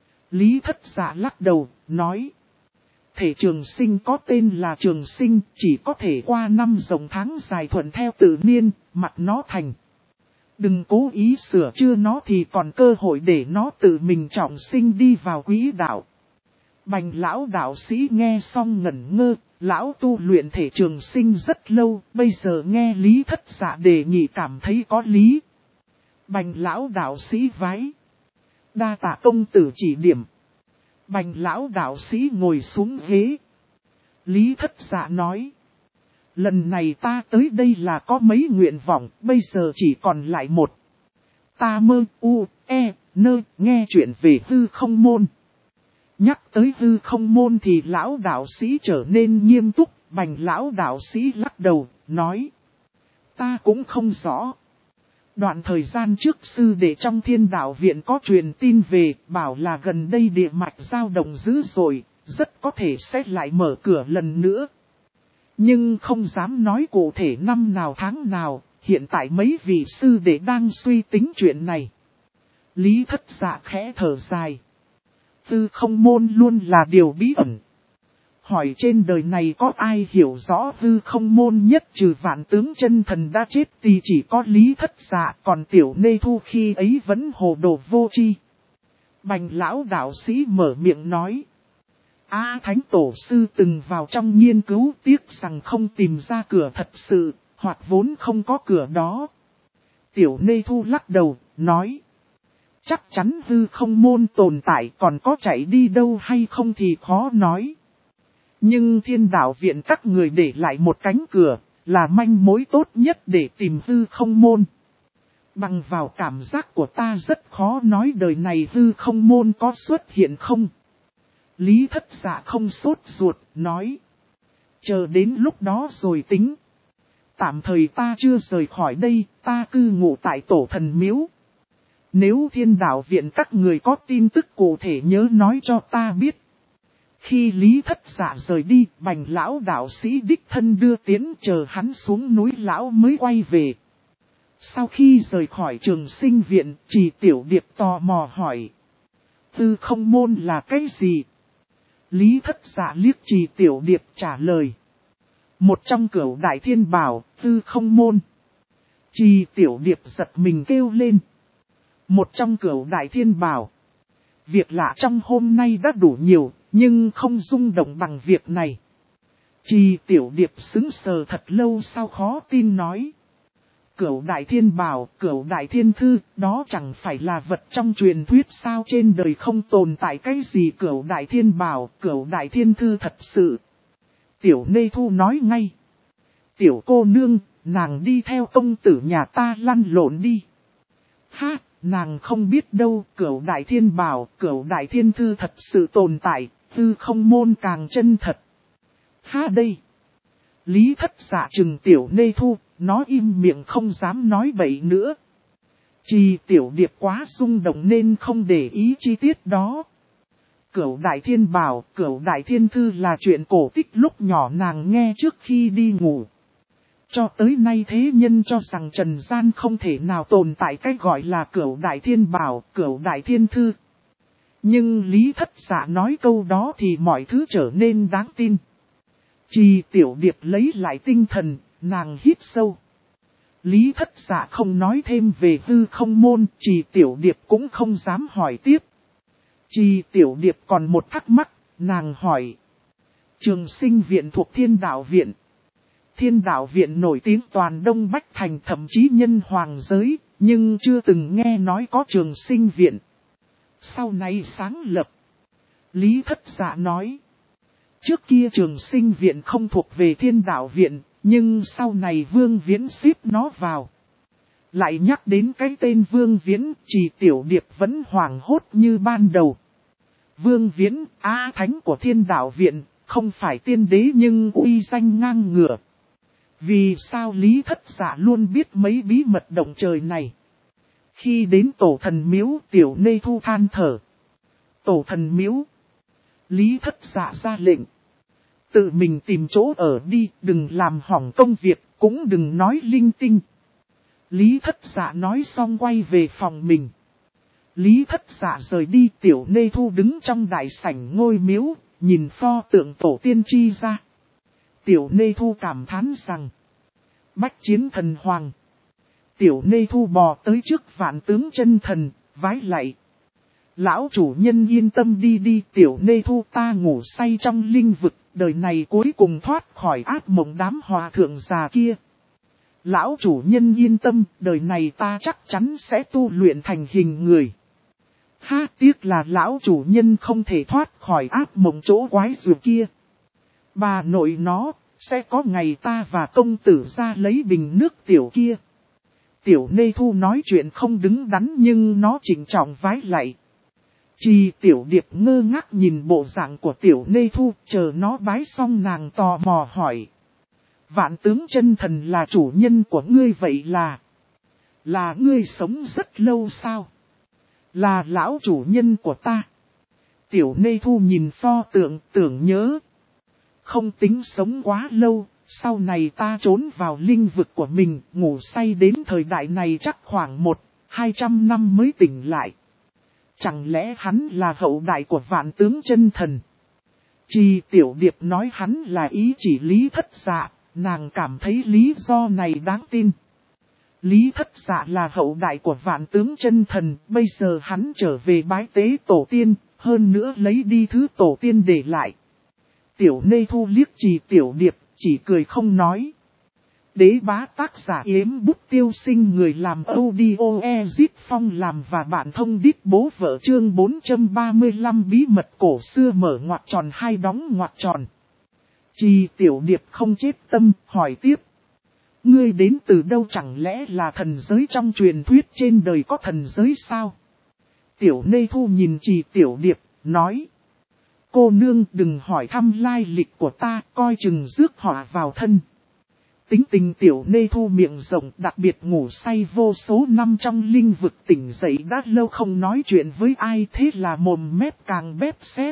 Lý Thất Dạ lắc đầu, nói. Thể trường sinh có tên là trường sinh, chỉ có thể qua năm rộng tháng dài thuận theo tự nhiên, mặt nó thành. Đừng cố ý sửa chữa nó thì còn cơ hội để nó tự mình trọng sinh đi vào quỹ đạo. Bành lão đạo sĩ nghe xong ngẩn ngơ, lão tu luyện thể trường sinh rất lâu, bây giờ nghe Lý Thất Dạ đề nghị cảm thấy có lý. Bành lão đạo sĩ vái. Đa tạ công tử chỉ điểm. Bành lão đạo sĩ ngồi xuống ghế. Lý Thất Dạ nói. Lần này ta tới đây là có mấy nguyện vọng, bây giờ chỉ còn lại một. Ta nghe chuyện về hư không môn. Nhắc tới hư không môn thì lão đạo sĩ trở nên nghiêm túc, Bành lão đạo sĩ lắc đầu, nói. Ta cũng không rõ. Đoạn thời gian trước sư đệ trong Thiên Đạo Viện có truyền tin về, bảo là gần đây địa mạch dao động dữ dội, rất có thể sẽ lại mở cửa lần nữa. Nhưng không dám nói cụ thể năm nào tháng nào, hiện tại mấy vị sư đệ đang suy tính chuyện này. Lý Thất Dạ khẽ thở dài. Tư không môn luôn là điều bí ẩn. Hỏi trên đời này có ai hiểu rõ tư không môn nhất trừ Vạn Tướng Chân Thần đã chết thì chỉ có Lý Thất Dạ, còn Tiểu Nê Thu khi ấy vẫn hồ đồ vô tri. Bành lão đạo sĩ mở miệng nói. Thánh tổ sư từng vào trong nghiên cứu, tiếc rằng không tìm ra cửa thật sự, hoặc vốn không có cửa đó. Tiểu Nê Thu lắc đầu, nói. Chắc chắn hư không môn tồn tại, còn có chạy đi đâu hay không thì khó nói. Nhưng Thiên Đạo Viện các người để lại một cánh cửa, là manh mối tốt nhất để tìm hư không môn. Bằng vào cảm giác của ta rất khó nói đời này hư không môn có xuất hiện không. Lý Thất Dạ không sốt ruột, nói. Chờ đến lúc đó rồi tính. Tạm thời ta chưa rời khỏi đây, ta cư ngụ tại tổ thần miếu. Nếu Thiên Đạo Viện các người có tin tức cụ thể nhớ nói cho ta biết. Khi Lý Thất Dạ rời đi, Bành lão đạo sĩ đích thân đưa tiến chờ hắn xuống núi lão mới quay về. Sau khi rời khỏi Trường Sinh Viện, Trì Tiểu Điệp tò mò hỏi. Tư không môn là cái gì? Lý Thất Dạ liếc Trì Tiểu Điệp trả lời. Một trong cửu đại thiên bảo, tư không môn. Trì Tiểu Điệp giật mình kêu lên. Một trong cửu đại thiên bảo. Việc lạ trong hôm nay đã đủ nhiều, nhưng không rung động bằng việc này. Trì Tiểu Điệp sững sờ thật lâu sau khó tin nói. Cửu đại thiên bảo, cửu đại thiên thư, đó chẳng phải là vật trong truyền thuyết sao, trên đời không tồn tại cái gì cửu đại thiên bảo, cửu đại thiên thư thật sự. Tiểu Nê Thu nói ngay. Tiểu cô nương, nàng đi theo công tử nhà ta lăn lộn đi. Ha, nàng không biết đâu, cửu đại thiên bảo, cửu đại thiên thư thật sự tồn tại, tư không môn càng chân thật. Ha đây. Lý Thất Dạ trừng Tiểu Nê Thu, nó im miệng không dám nói bậy nữa. Trì Tiểu Điệp quá rung động nên không để ý chi tiết đó. Cửu đại thiên bảo, cửu đại thiên thư là chuyện cổ tích lúc nhỏ nàng nghe trước khi đi ngủ. Cho tới nay thế nhân cho rằng trần gian không thể nào tồn tại cái gọi là cửu đại thiên bảo, cửu đại thiên thư. Nhưng Lý Thất Dạ nói câu đó thì mọi thứ trở nên đáng tin. Trì Tiểu Điệp lấy lại tinh thần, nàng hít sâu. Lý Thất Dạ không nói thêm về hư không môn, Trì Tiểu Điệp cũng không dám hỏi tiếp. Trì Tiểu Điệp còn một thắc mắc, nàng hỏi. Trường Sinh Viện thuộc Thiên Đạo Viện. Thiên Đạo Viện nổi tiếng toàn Đông Bách Thành, thậm chí nhân hoàng giới, nhưng chưa từng nghe nói có Trường Sinh Viện. Sau này sáng lập. Lý Thất Dạ nói. Trước kia Trường Sinh Viện không thuộc về Thiên Đạo Viện, nhưng sau này Vương Viễn xếp nó vào. Lại nhắc đến cái tên Vương Viễn, Trì Tiểu Điệp vẫn hoảng hốt như ban đầu. Vương Viễn, thánh của Thiên Đạo Viện, không phải tiên đế nhưng uy danh ngang ngửa. Vì sao Lý Thất Dạ luôn biết mấy bí mật động trời này? Khi đến tổ thần miếu, Tiểu Nê Thu than thở. Tổ thần miếu. Lý Thất Dạ ra lệnh. Tự mình tìm chỗ ở đi, đừng làm hỏng công việc, cũng đừng nói linh tinh. Lý Thất Dạ nói xong quay về phòng mình. Lý Thất Dạ rời đi, Tiểu Nê Thu đứng trong đại sảnh ngôi miếu, nhìn pho tượng tổ tiên chi ra. Tiểu Nê Thu cảm thán rằng. Bách chiến thần hoàng. Tiểu Nê Thu bò tới trước Vạn Tướng Chân Thần, vái lạy. Lão chủ nhân yên tâm đi đi, Tiểu Nê Thu, ta ngủ say trong linh vực, đời này cuối cùng thoát khỏi ác mộng đám hòa thượng già kia. Lão chủ nhân yên tâm, đời này ta chắc chắn sẽ tu luyện thành hình người. Ha, tiếc là lão chủ nhân không thể thoát khỏi ác mộng chỗ quái dữ kia. Bà nội nó, sẽ có ngày ta và công tử ra lấy bình nước tiểu kia. Tiểu Nê Thu nói chuyện không đứng đắn nhưng nó chỉnh trọng vái lạy. Trì Tiểu Điệp ngơ ngác nhìn bộ dạng của Tiểu Nê Thu, chờ nó bái xong nàng tò mò hỏi. Vạn Tướng Chân Thần là chủ nhân của ngươi vậy là ngươi sống rất lâu sao? Là lão chủ nhân của ta. Tiểu Nê Thu nhìn pho tượng tưởng nhớ. Không tính sống quá lâu, Sau này ta trốn vào linh vực của mình, ngủ say đến thời đại này chắc khoảng 100-200 năm mới tỉnh lại. Chẳng lẽ hắn là hậu đại của Vạn Tướng Chân Thần? Trì Tiểu Điệp nói hắn là ý chỉ Lý Thất Dạ, nàng cảm thấy lý do này đáng tin. Lý Thất Dạ là hậu đại của Vạn Tướng Chân Thần, bây giờ hắn trở về bái tế tổ tiên, hơn nữa lấy đi thứ tổ tiên để lại. Tiểu Nê Thu liếc Trì Tiểu Điệp, chỉ cười không nói. Đế bá tác giả Yếm Bút Tiêu Sinh, người làm audio Ezit Phong làm và bạn thông đít bố vợ, chương 435 bí mật cổ xưa mở ngoặc tròn hai đóng ngoặc tròn. Trì Tiểu Điệp không chết tâm, hỏi tiếp. Ngươi đến từ đâu, chẳng lẽ là thần giới trong truyền thuyết trên đời có thần giới sao? Tiểu Nê Thu nhìn Trì Tiểu Điệp, nói. Cô nương đừng hỏi thăm lai lịch của ta, coi chừng rước họa vào thân. Tính tình Tiểu Nê Thu miệng rộng, đặc biệt ngủ say vô số năm trong linh vực, tỉnh dậy đã lâu không nói chuyện với ai, thế là mồm mép càng bép xép.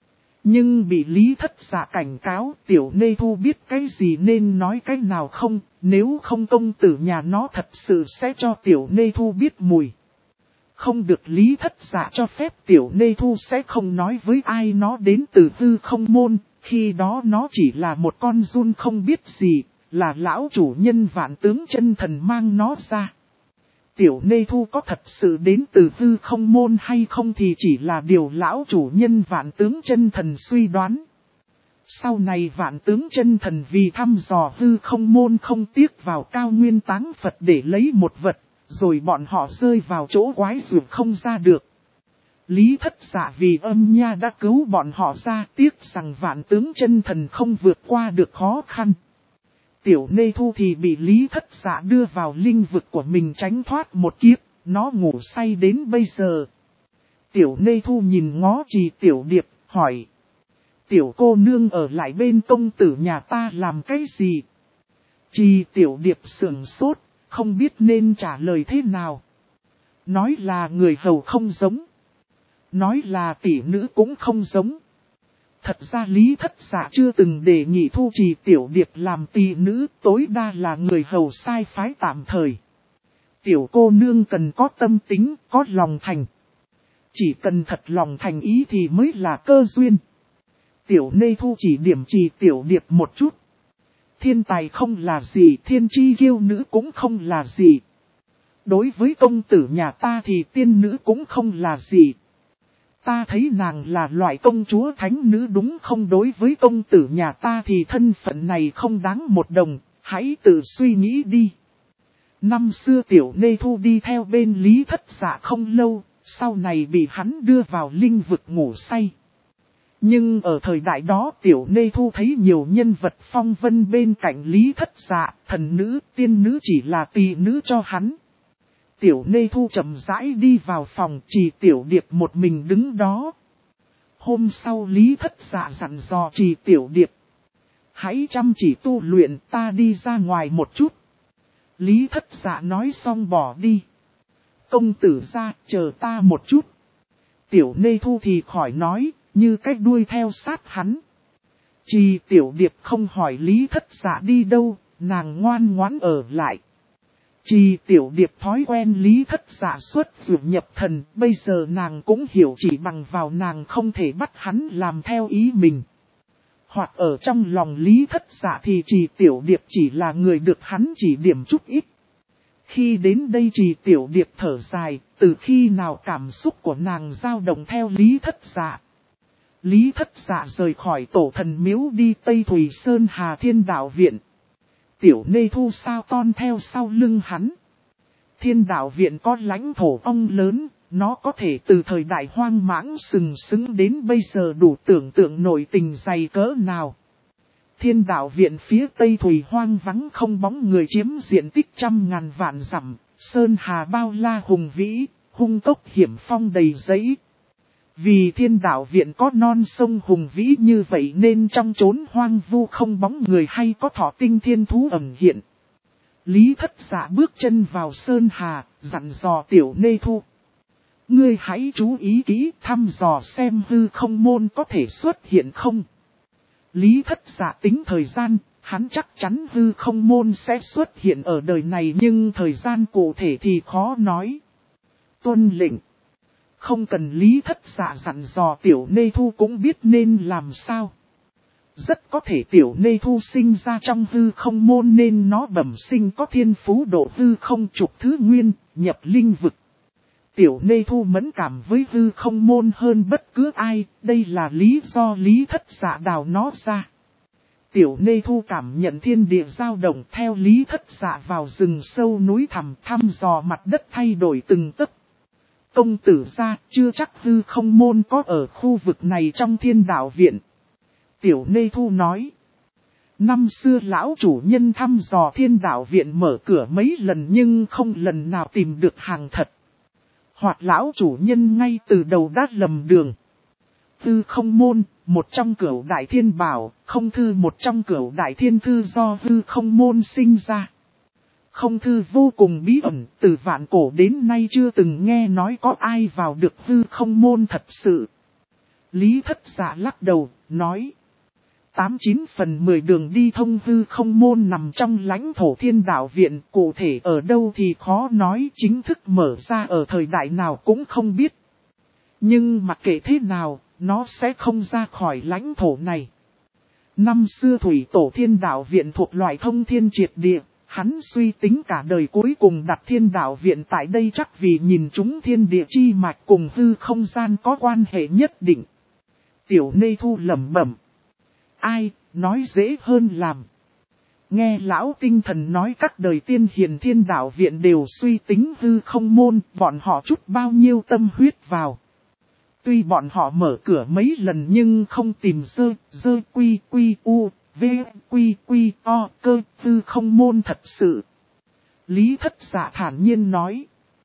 Nhưng bị Lý Thất Dạ cảnh cáo, Tiểu Nê Thu biết cái gì nên nói cái nào không, nếu không công tử nhà nó thật sự sẽ cho Tiểu Nê Thu biết mùi. Không được Lý Thất Dạ cho phép, Tiểu Nê Thu sẽ không nói với ai nó đến từ hư không môn, khi đó nó chỉ là một con giun không biết gì, là lão chủ nhân Vạn Tướng Chân Thần mang nó ra. Tiểu Nê Thu có thật sự đến từ hư không môn hay không thì chỉ là điều lão chủ nhân Vạn Tướng Chân Thần suy đoán. Sau này Vạn Tướng Chân Thần vì thăm dò hư không môn không tiếc vào cao nguyên táng Phật để lấy một vật, rồi bọn họ rơi vào chỗ quái dược không ra được. Lý Thất Dạ vì âm nha đã cứu bọn họ ra, tiếc rằng Vạn Tướng Chân Thần không vượt qua được khó khăn. Tiểu Nê Thu thì bị Lý Thất Dạ đưa vào linh vực của mình tránh thoát một kiếp, nó ngủ say đến bây giờ. Tiểu Nê Thu nhìn ngó Trì Tiểu Điệp, hỏi. Tiểu cô nương ở lại bên công tử nhà ta làm cái gì? Trì Tiểu Điệp sửng sốt, không biết nên trả lời thế nào. Nói là người hầu không giống. Nói là tỷ nữ cũng không giống. Thật ra Lý Thất Dạ chưa từng đề nghị thu Trì Tiểu Điệp làm tỷ nữ, tối đa là người hầu sai phái tạm thời. Tiểu cô nương cần có tâm tính, có lòng thành. Chỉ cần thật lòng thành ý thì mới là cơ duyên. Tiểu Nê Thu chỉ điểm Trì Tiểu Điệp một chút. Thiên tài không là gì, thiên chi kiêu nữ cũng không là gì. Đối với công tử nhà ta thì tiên nữ cũng không là gì. Ta thấy nàng là loại công chúa thánh nữ đúng không? Đối với công tử nhà ta thì thân phận này không đáng một đồng, hãy tự suy nghĩ đi. Năm xưa Tiểu Nê Thu đi theo bên Lý Thất Dạ không lâu, sau này bị hắn đưa vào linh vực ngủ say. Nhưng ở thời đại đó Tiểu Nê Thu thấy nhiều nhân vật phong vân bên cạnh Lý Thất Dạ, thần nữ, tiên nữ chỉ là tỳ nữ cho hắn. Tiểu Nê Thu chậm rãi đi vào phòng, Trì Tiểu Điệp một mình đứng đó. Hôm sau Lý Thất Dạ dặn dò Trì Tiểu Điệp. Hãy chăm chỉ tu luyện, ta đi ra ngoài một chút. Lý Thất Dạ nói xong bỏ đi. Công tử ra, chờ ta một chút. Tiểu Nê Thu thì khỏi nói, như cách đuôi theo sát hắn. Trì Tiểu Điệp không hỏi Lý Thất Dạ đi đâu, nàng ngoan ngoãn ở lại. Trì Tiểu Điệp thói quen Lý Thất Dạ xuất dược nhập thần, bây giờ nàng cũng hiểu chỉ bằng vào nàng không thể bắt hắn làm theo ý mình. Hoặc ở trong lòng Lý Thất Dạ thì Trì Tiểu Điệp chỉ là người được hắn chỉ điểm chút ít. Khi đến đây Trì Tiểu Điệp thở dài, từ khi nào cảm xúc của nàng dao động theo Lý Thất Dạ. Lý Thất Dạ rời khỏi tổ thần miếu đi Tây Thùy Sơn Hà Thiên Đạo Viện. Tiểu Nê Thu sao con theo sau lưng hắn. Thiên Đạo Viện có lãnh thổ ong lớn, nó có thể từ thời đại hoang mãng sừng sững đến bây giờ đủ tưởng tượng nổi tình dày cỡ nào. Thiên Đạo Viện phía Tây Thùy hoang vắng không bóng người, chiếm diện tích 100.000 vạn dặm, sơn hà bao la hùng vĩ, hung tốc hiểm phong đầy giấy. Vì Thiên Đạo Viện có non sông hùng vĩ như vậy nên trong chốn hoang vu không bóng người hay có thọ tinh thiên thú ẩn hiện. Lý Thất Dạ bước chân vào sơn hà, dặn dò Tiểu Nê Thu. Ngươi hãy chú ý kỹ, thăm dò xem hư không môn có thể xuất hiện không. Lý Thất Dạ tính thời gian, Hắn chắc chắn hư không môn sẽ xuất hiện ở đời này nhưng thời gian cụ thể thì khó nói. Tuân lệnh. Không cần Lý Thất Dạ dặn dò Tiểu Nê Thu cũng biết nên làm sao. Rất có thể Tiểu Nê Thu sinh ra trong hư không môn nên nó bẩm sinh có thiên phú độ hư không trục thứ nguyên, nhập linh vực. Tiểu Nê Thu mẫn cảm với hư không môn hơn bất cứ ai, đây là lý do Lý Thất Dạ đào nó ra. Tiểu Nê Thu cảm nhận thiên địa dao động theo Lý Thất Dạ vào rừng sâu núi thẳm thăm dò mặt đất thay đổi từng tấc. Công tử ra chưa chắc hư không môn có ở khu vực này trong thiên đạo viện. Tiểu Nê Thu nói. Năm xưa lão chủ nhân thăm dò thiên đạo viện mở cửa mấy lần nhưng không lần nào tìm được hàng thật. Hoặc lão chủ nhân ngay từ đầu đã lầm đường. Hư không môn, một trong cửu đại thiên bảo, không thư một trong cửu đại thiên thư do hư không môn sinh ra. Không thư vô cùng bí ẩn, từ vạn cổ đến nay chưa từng nghe nói có ai vào được hư không môn thật sự. Lý Thất Dạ lắc đầu, nói. 89/10 đường đi thông hư không môn nằm trong lãnh thổ thiên đạo viện, cụ thể ở đâu thì khó nói, chính thức mở ra ở thời đại nào cũng không biết. Nhưng mặc kệ thế nào, nó sẽ không ra khỏi lãnh thổ này. Năm xưa thủy tổ thiên đạo viện thuộc loại thông thiên triệt địa, hắn suy tính cả đời cuối cùng đặt thiên đạo viện tại đây chắc vì nhìn chúng thiên địa chi mạch cùng hư không gian có quan hệ nhất định. Tiểu Nê Thu lẩm bẩm. Ai, nói dễ hơn làm. Nghe lão tinh thần nói các đời tiên hiền thiên đạo viện đều suy tính hư không môn, bọn họ chút bao nhiêu tâm huyết vào. Tuy bọn họ mở cửa mấy lần nhưng không tìm quy u, v quy o cơ hư không môn thật sự. Lý Thất Dạ thản nhiên nói.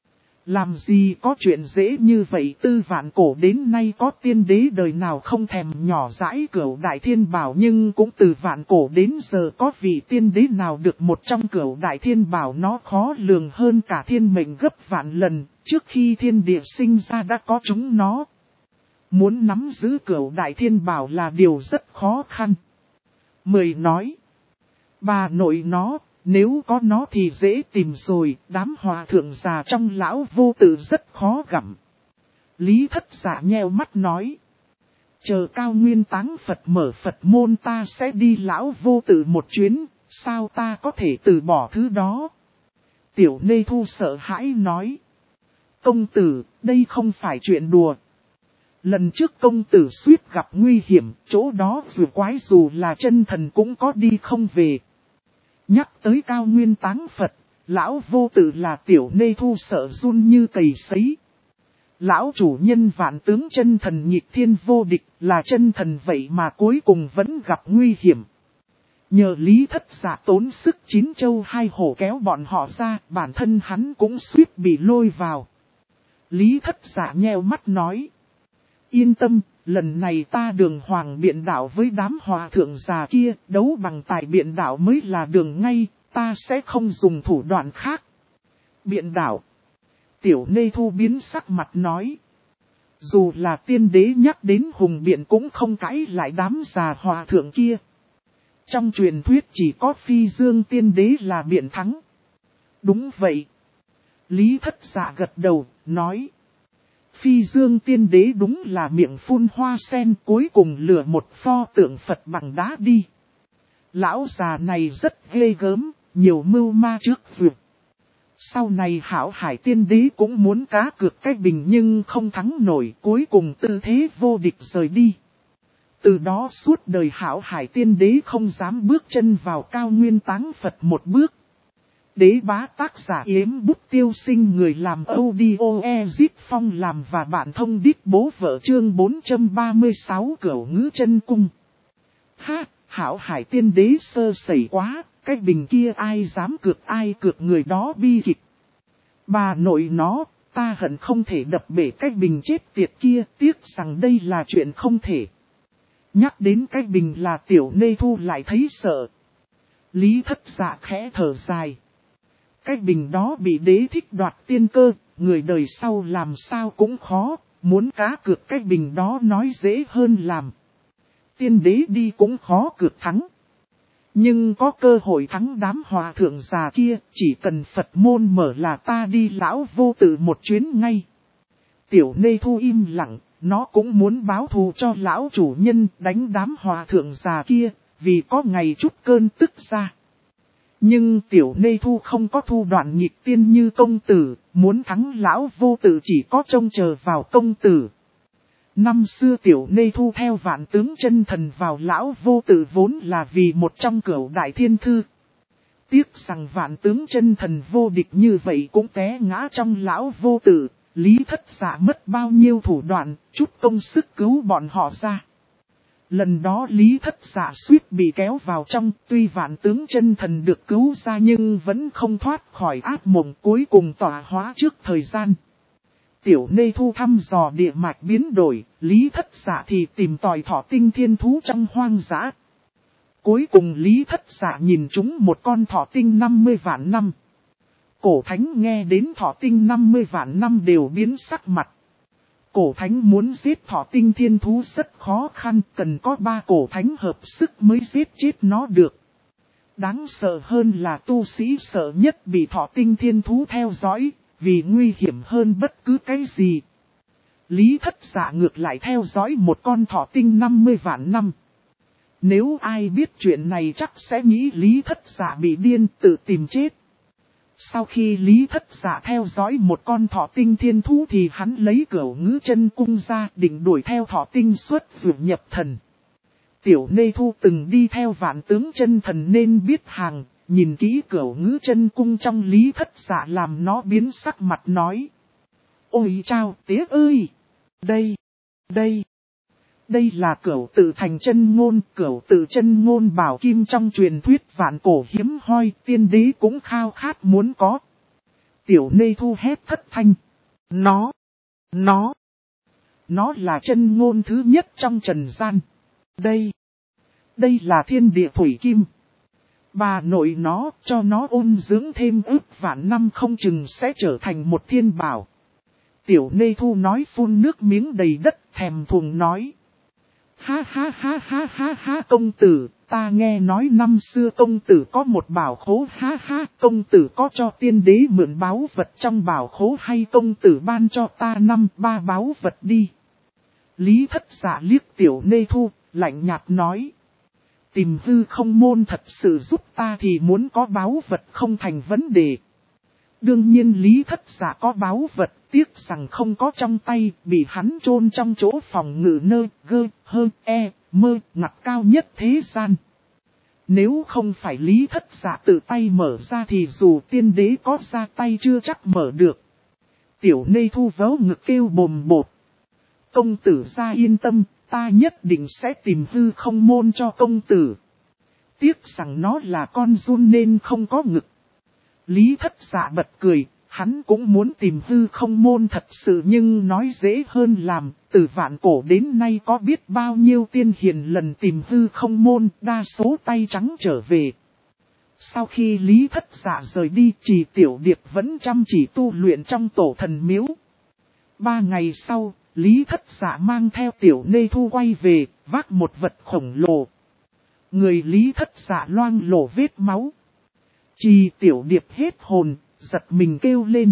Làm gì có chuyện dễ như vậy, từ vạn cổ đến nay có tiên đế đời nào không thèm nhỏ dãi cửu đại thiên bảo, nhưng cũng từ vạn cổ đến giờ có vị tiên đế nào được một trong cửu đại thiên bảo, nó khó lường hơn cả thiên mệnh gấp vạn lần, trước khi thiên địa sinh ra đã có chúng nó. Muốn nắm giữ cửu đại thiên bảo là điều rất khó khăn. Mười nói. Bà nội nó. Nếu có nó thì dễ tìm rồi, đám hòa thượng già trong lão vô tự rất khó gặm. Lý Thất Dạ nheo mắt nói. Chờ cao nguyên táng Phật mở Phật môn ta sẽ đi lão vô tự một chuyến, sao ta có thể từ bỏ thứ đó? Tiểu Nê Thu sợ hãi nói. Công tử, đây không phải chuyện đùa. Lần trước công tử suýt gặp nguy hiểm, chỗ đó vừa quái dù là chân thần cũng có đi không về. Nhắc tới cao nguyên táng Phật, lão vô tự là Tiểu Nê Thu sợ run như cầy sấy. Lão chủ nhân vạn tướng chân thần nhịp thiên vô địch là chân thần vậy mà cuối cùng vẫn gặp nguy hiểm. Nhờ Lý Thất Dạ tốn sức 9 châu 2 hổ kéo bọn họ ra, bản thân hắn cũng suýt bị lôi vào. Lý Thất Dạ nheo mắt nói. Yên tâm, lần này ta đường hoàng biện đạo với đám hòa thượng già kia, đấu bằng tài biện đạo mới là đường ngay, ta sẽ không dùng thủ đoạn khác. Biện đạo. Tiểu Nê Thu biến sắc mặt nói. Dù là tiên đế nhắc đến hùng biện cũng không cãi lại đám già hòa thượng kia. Trong truyền thuyết chỉ có Phi Dương tiên đế là biện thắng. Đúng vậy. Lý Thất Dạ gật đầu, nói. Phi Dương tiên đế đúng là miệng phun hoa sen, cuối cùng lừa một pho tượng Phật bằng đá đi. Lão già này rất ghê gớm, nhiều mưu ma trước vượt. Sau này Hảo Hải tiên đế cũng muốn cá cược cái bình nhưng không thắng nổi, cuối cùng tư thế vô địch rời đi. Từ đó suốt đời Hảo Hải tiên đế không dám bước chân vào cao nguyên táng Phật một bước. Đế bá tác giả Yếm Bút Tiêu Sinh, người làm audio Ezit Phong làm và bạn thông đít bố vợ chương 436 Cửu Ngữ Chân Cung. Ha, Hảo Hải tiên đế sơ sẩy quá, cái bình kia ai dám cược người đó bi kịch. Bà nội nó, ta hận không thể đập bể cái bình chết tiệt kia, tiếc rằng đây là chuyện không thể. Nhắc đến cái bình là Tiểu Nê Thu lại thấy sợ. Lý Thất Dạ khẽ thở dài. Cái bình đó bị đế thích đoạt tiên cơ, người đời sau làm sao cũng khó, muốn cá cược cái bình đó nói dễ hơn làm. Tiên đế đi cũng khó cược thắng. Nhưng có cơ hội thắng đám hòa thượng già kia, chỉ cần Phật môn mở là ta đi lão vô tự một chuyến ngay. Tiểu Nê Thu im lặng, nó cũng muốn báo thù cho lão chủ nhân đánh đám hòa thượng già kia, vì có ngày chút cơn tức ra. Nhưng Tiểu Nê Thu không có thu đoạn nghịch tiên như công tử, muốn thắng lão vô tự chỉ có trông chờ vào công tử. Năm xưa Tiểu Nê Thu theo Vạn Tướng Chân Thần vào lão vô tự vốn là vì một trong cửu đại thiên thư. Tiếc rằng Vạn Tướng Chân Thần vô địch như vậy cũng té ngã trong lão vô tự, Lý Thất Dạ mất bao nhiêu thủ đoạn, chút công sức cứu bọn họ ra. Lần đó Lý Thất Dạ suýt bị kéo vào trong, tuy Vạn Tướng Chân Thần được cứu ra nhưng vẫn không thoát khỏi ác mộng, cuối cùng tỏa hóa trước thời gian. Tiểu Nê Thu thăm dò địa mạch biến đổi, Lý Thất Dạ thì tìm tòi thỏ tinh thiên thú trong hoang dã. Cuối cùng Lý Thất Dạ nhìn trúng một con thỏ tinh 50 vạn năm. Cổ thánh nghe đến thỏ tinh 50 vạn năm đều biến sắc mặt. Cổ thánh muốn giết thỏ tinh thiên thú rất khó khăn, cần có 3 cổ thánh hợp sức mới giết chết nó được. Đáng sợ hơn là tu sĩ sợ nhất bị thỏ tinh thiên thú theo dõi, vì nguy hiểm hơn bất cứ cái gì. Lý Thất Dạ ngược lại theo dõi một con thỏ tinh 50 vạn năm. Nếu ai biết chuyện này chắc sẽ nghĩ Lý Thất Dạ bị điên tự tìm chết. Sau khi Lý Thất Dạ theo dõi một con thỏ tinh thiên thú thì hắn lấy Cửu Ngữ Chân Cung ra định đuổi theo thỏ tinh xuất dụ nhập thần. Tiểu Nê Thu từng đi theo Vạn Tướng Chân Thần nên biết hàng, nhìn kỹ Cửu Ngữ Chân Cung trong Lý Thất Dạ làm nó biến sắc mặt nói. Ôi chao tía ơi! Đây là Cửu Tự Thành Chân Ngôn, Cửu Tự Chân Ngôn bảo kim trong truyền thuyết vạn cổ hiếm hoi, tiên đế cũng khao khát muốn có. Tiểu Nê Thu hét thất thanh. Nó là chân ngôn thứ nhất trong trần gian. Đây là thiên địa thủy kim. Bà nội nó, cho nó ôn dưỡng thêm ức vạn năm không chừng sẽ trở thành một thiên bảo. Tiểu Nê Thu nói phun nước miếng đầy đất, thèm thuồng nói. Ha công tử, ta nghe nói năm xưa công tử có một bảo khố, công tử có cho tiên đế mượn báu vật trong bảo khố hay công tử ban cho ta 5-3 báu vật đi. Lý Thất Dạ liếc Tiểu Nê Thu, lạnh nhạt nói. Tìm hư không môn thật sự giúp ta thì muốn có báu vật không thành vấn đề. Đương nhiên Lý Thất Dạ có báu vật, tiếc rằng không có trong tay, bị hắn chôn trong chỗ phòng ngự ngặt cao nhất thế gian. Nếu không phải Lý Thất Dạ tự tay mở ra thì dù tiên đế có ra tay chưa chắc mở được. Tiểu Nê Thu vớ ngực kêu bồm bột. Công tử ra yên tâm, ta nhất định sẽ tìm hư không môn cho công tử. Tiếc rằng nó là con giun nên không có ngực. Lý Thất Dạ bật cười, hắn cũng muốn tìm hư không môn thật sự nhưng nói dễ hơn làm, từ vạn cổ đến nay có biết bao nhiêu tiên hiền lần tìm hư không môn, đa số tay trắng trở về. Sau khi Lý Thất Dạ rời đi, Trì Tiểu Điệp vẫn chăm chỉ tu luyện trong tổ thần miếu. 3 ngày sau, Lý Thất Dạ mang theo Tiểu Nê Thu quay về, vác một vật khổng lồ. Người Lý Thất Dạ loang lổ vết máu. Trì Tiểu Điệp hết hồn, giật mình kêu lên.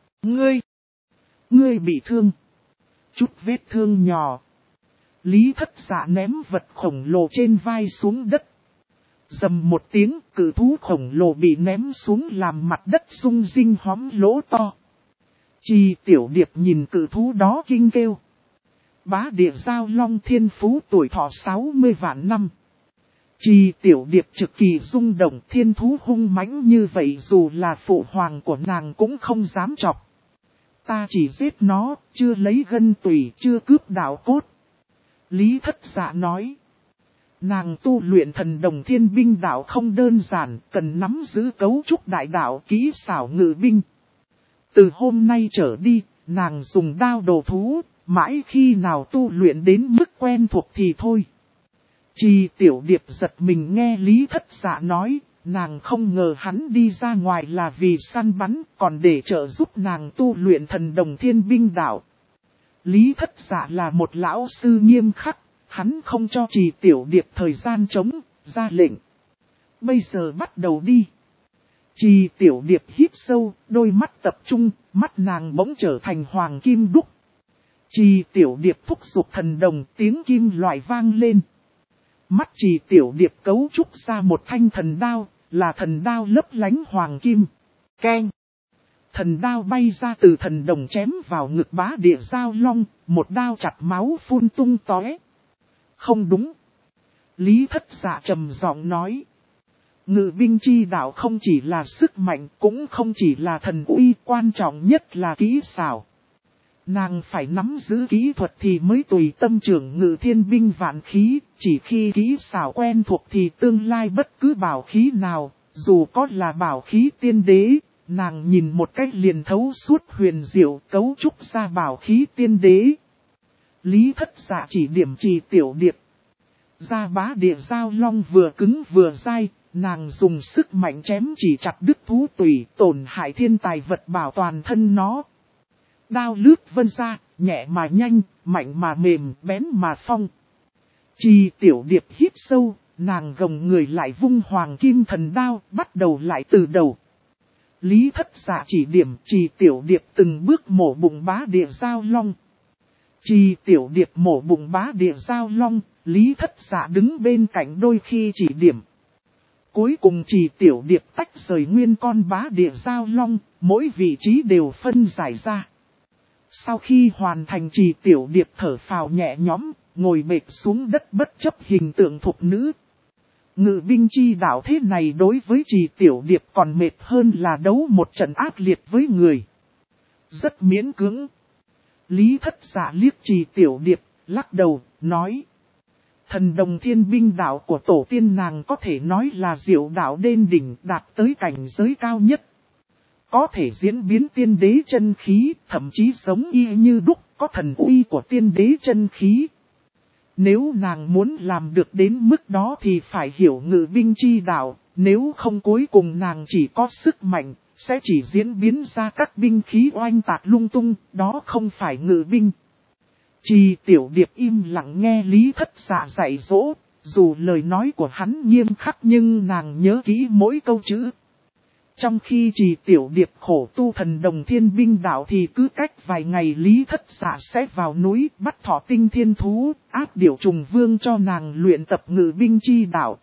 Ngươi bị thương. Chút vết thương nhỏ. Lý Thất Dạ ném vật khổng lồ trên vai xuống đất. Rầm một tiếng, cự thú khổng lồ bị ném xuống làm mặt đất rung rinh hóm lỗ to. Trì Tiểu Điệp nhìn cự thú đó kinh kêu. Bá địa giao long thiên phú tuổi thọ 60 vạn năm. Trì Tiểu Điệp trực kỳ rung động, thiên thú hung mãnh như vậy dù là phụ hoàng của nàng cũng không dám chọc. Ta chỉ giết nó, chưa lấy gân tủy, chưa cướp đạo cốt. Lý Thất Dạ nói. Nàng tu luyện thần đồng thiên binh đạo không đơn giản, cần nắm giữ cấu trúc đại đạo kỹ xảo ngự binh. Từ hôm nay trở đi, nàng dùng đao đồ thú, mãi khi nào tu luyện đến mức quen thuộc thì thôi. Trì Tiểu Điệp giật mình nghe Lý Thất Dạ nói, nàng không ngờ hắn đi ra ngoài là vì săn bắn, còn để trợ giúp nàng tu luyện thần đồng thiên binh đạo. Lý Thất Dạ là một lão sư nghiêm khắc, hắn không cho Trì Tiểu Điệp thời gian trống, ra lệnh. Bây giờ bắt đầu đi. Trì Tiểu Điệp hít sâu, đôi mắt tập trung, mắt nàng bỗng trở thành hoàng kim đúc. Trì Tiểu Điệp thúc giục thần đồng, tiếng kim loại vang lên. Mắt Trì Tiểu Điệp cấu trúc ra một thanh thần đao, là thần đao lấp lánh hoàng kim. Keng! Thần đao bay ra từ thần đồng chém vào ngực Bá Địa Giao Long, một đao chặt máu phun tung tóe. Không đúng. Lý Thất Dạ trầm giọng nói. Ngự binh chi đạo không chỉ là sức mạnh, cũng không chỉ là thần uy, quan trọng nhất là kỹ xảo. Nàng phải nắm giữ kỹ thuật thì mới tùy tâm trưởng ngự thiên binh vạn khí, chỉ khi kỹ xảo quen thuộc thì tương lai bất cứ bảo khí nào, dù có là bảo khí tiên đế, nàng nhìn một cách liền thấu suốt huyền diệu cấu trúc ra bảo khí tiên đế. Lý Thất Dạ chỉ điểm Trì Tiểu Điệp. Ra Bá Địa Giao Long vừa cứng vừa dai, nàng dùng sức mạnh chém chỉ chặt đứt thú tủy, tổn hại thiên tài vật bảo toàn thân nó. Đao lướt vân ra, nhẹ mà nhanh, mạnh mà mềm, bén mà phong. Trì Tiểu Điệp hít sâu, nàng gồng người lại vung hoàng kim thần đao, bắt đầu lại từ đầu. Lý Thất Dạ chỉ điểm Trì Tiểu Điệp từng bước mổ bụng Bá Địa Giao Long. Trì Tiểu Điệp mổ bụng Bá Địa Giao Long, Lý Thất Dạ đứng bên cạnh đôi khi chỉ điểm. Cuối cùng Trì Tiểu Điệp tách rời nguyên con Bá Địa Giao Long, mỗi vị trí đều phân giải ra. Sau khi hoàn thành Trì Tiểu Điệp thở phào nhẹ nhõm, ngồi bệt xuống đất bất chấp hình tượng thục nữ. Ngự binh chi đạo thế này đối với Trì Tiểu Điệp còn mệt hơn là đấu một trận ác liệt với người. Rất miễn cưỡng. Lý Thất Dạ liếc Trì Tiểu Điệp, lắc đầu, nói. Thần đồng thiên binh đạo của tổ tiên nàng có thể nói là diệu đạo đên đỉnh, đạt tới cảnh giới cao nhất. Có thể diễn biến tiên đế chân khí, thậm chí giống y như đúc, có thần uy của tiên đế chân khí. Nếu nàng muốn làm được đến mức đó thì phải hiểu ngự binh chi đạo, nếu không cuối cùng nàng chỉ có sức mạnh, sẽ chỉ diễn biến ra các binh khí oanh tạc lung tung, đó không phải ngự binh. Trì Tiểu Điệp im lặng nghe Lý Thất Dạ dạy dỗ, dù lời nói của hắn nghiêm khắc nhưng nàng nhớ kỹ mỗi câu chữ. Trong khi Trì Tiểu Điệp khổ tu thần đồng thiên binh đạo thì cứ cách vài ngày Lý Thất Dạ sẽ vào núi bắt thỏ tinh thiên thú, áp điểu trùng vương cho nàng luyện tập ngự binh chi đạo.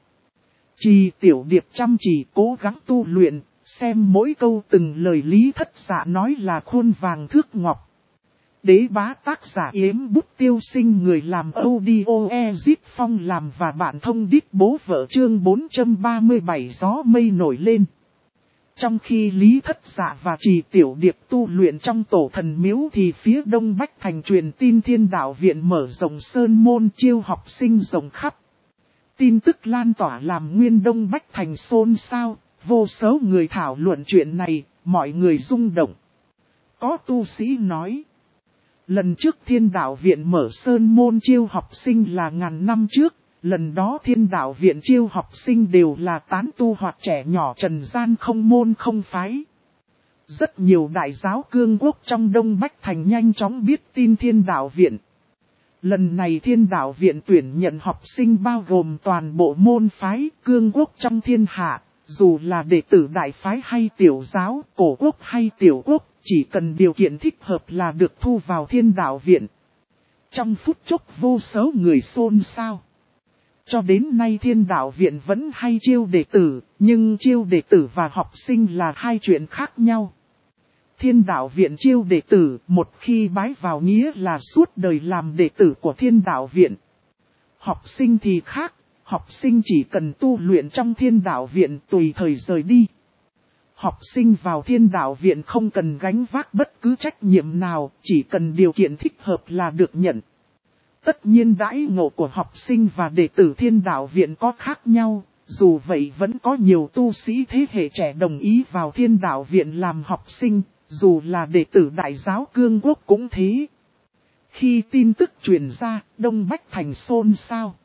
Trì Tiểu Điệp chăm chỉ cố gắng tu luyện, xem mỗi câu từng lời Lý Thất Dạ nói là khuôn vàng thước ngọc. Đế bá tác giả Yếm Bút Tiêu Sinh, người làm audio Ezit Phong làm và bạn thông đít bố vợ, chương 437 gió mây nổi lên. Trong khi Lý Thất Dạ và Trì Tiểu Điệp tu luyện trong tổ thần miếu thì phía Đông Bách Thành truyền tin Thiên Đạo Viện mở rộng sơn môn chiêu học sinh rộng khắp. Tin tức lan tỏa làm nguyên Đông Bách Thành xôn xao, vô số người thảo luận chuyện này, mọi người rung động. Có tu sĩ nói, lần trước Thiên Đạo Viện mở sơn môn chiêu học sinh là ngàn năm trước, lần đó Thiên Đạo Viện chiêu học sinh đều là tán tu hoặc trẻ nhỏ trần gian không môn không phái. Rất nhiều đại giáo cương quốc trong Đông Bách Thành nhanh chóng biết tin Thiên Đạo Viện. Lần này Thiên Đạo Viện tuyển nhận học sinh bao gồm toàn bộ môn phái cương quốc trong thiên hạ, dù là đệ tử đại phái hay tiểu giáo, cổ quốc hay tiểu quốc, chỉ cần điều kiện thích hợp là được thu vào Thiên Đạo Viện. Trong phút chốc vô số người xôn xao. Cho đến nay Thiên Đạo Viện vẫn hay chiêu đệ tử, nhưng chiêu đệ tử và học sinh là hai chuyện khác nhau. Thiên Đạo Viện chiêu đệ tử, một khi bái vào nghĩa là suốt đời làm đệ tử của Thiên Đạo Viện. Học sinh thì khác, học sinh chỉ cần tu luyện trong Thiên Đạo Viện tùy thời rời đi. Học sinh vào Thiên Đạo Viện không cần gánh vác bất cứ trách nhiệm nào, chỉ cần điều kiện thích hợp là được nhận. Tất nhiên đãi ngộ của học sinh và đệ tử Thiên Đạo Viện có khác nhau, dù vậy vẫn có nhiều tu sĩ thế hệ trẻ đồng ý vào Thiên Đạo Viện làm học sinh, dù là đệ tử đại giáo cương quốc cũng thế. Khi tin tức truyền ra, Đông Bách Thành xôn xao.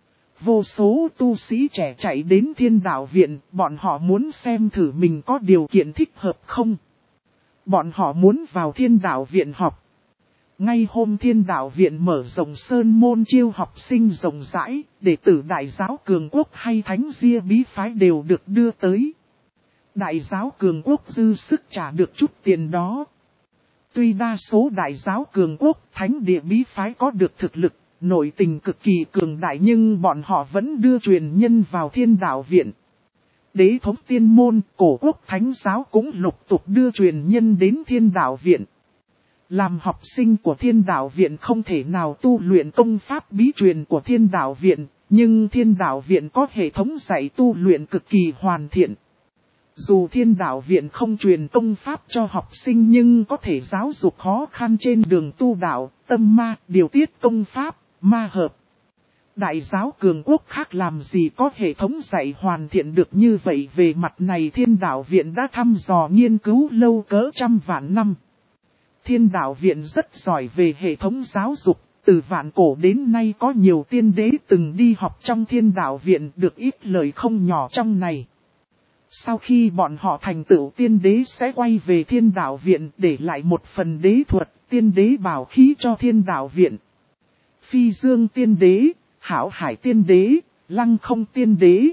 Vô số tu sĩ trẻ chạy đến Thiên Đạo Viện, bọn họ muốn xem thử mình có điều kiện thích hợp không. Bọn họ muốn vào Thiên Đạo Viện học. Ngay hôm thiên đạo viện mở rộng sơn môn chiêu học sinh rộng rãi, đệ tử đại giáo cường quốc hay thánh gia bí phái đều được đưa tới. Đại giáo cường quốc dư sức trả được chút tiền đó. Tuy đa số đại giáo cường quốc, thánh địa bí phái có được thực lực, nội tình cực kỳ cường đại nhưng bọn họ vẫn đưa truyền nhân vào thiên đạo viện. Đế thống tiên môn, cổ quốc thánh giáo cũng lục tục đưa truyền nhân đến thiên đạo viện. Làm học sinh của thiên đạo viện không thể nào tu luyện công pháp bí truyền của thiên đạo viện, nhưng thiên đạo viện có hệ thống dạy tu luyện cực kỳ hoàn thiện. Dù thiên đạo viện không truyền công pháp cho học sinh nhưng có thể giáo dục khó khăn trên đường tu đạo, tâm ma, điều tiết công pháp, ma hợp. Đại giáo cường quốc khác làm gì có hệ thống dạy hoàn thiện được như vậy, về mặt này thiên đạo viện đã thăm dò nghiên cứu lâu cỡ trăm vạn năm. Thiên đạo viện rất giỏi về hệ thống giáo dục, từ vạn cổ đến nay có nhiều tiên đế từng đi học trong thiên đạo viện được ít lời không nhỏ trong này. Sau khi bọn họ thành tựu tiên đế sẽ quay về thiên đạo viện để lại một phần đế thuật, tiên đế bảo khí cho thiên đạo viện. Phi dương tiên đế, hảo hải tiên đế, lăng không tiên đế.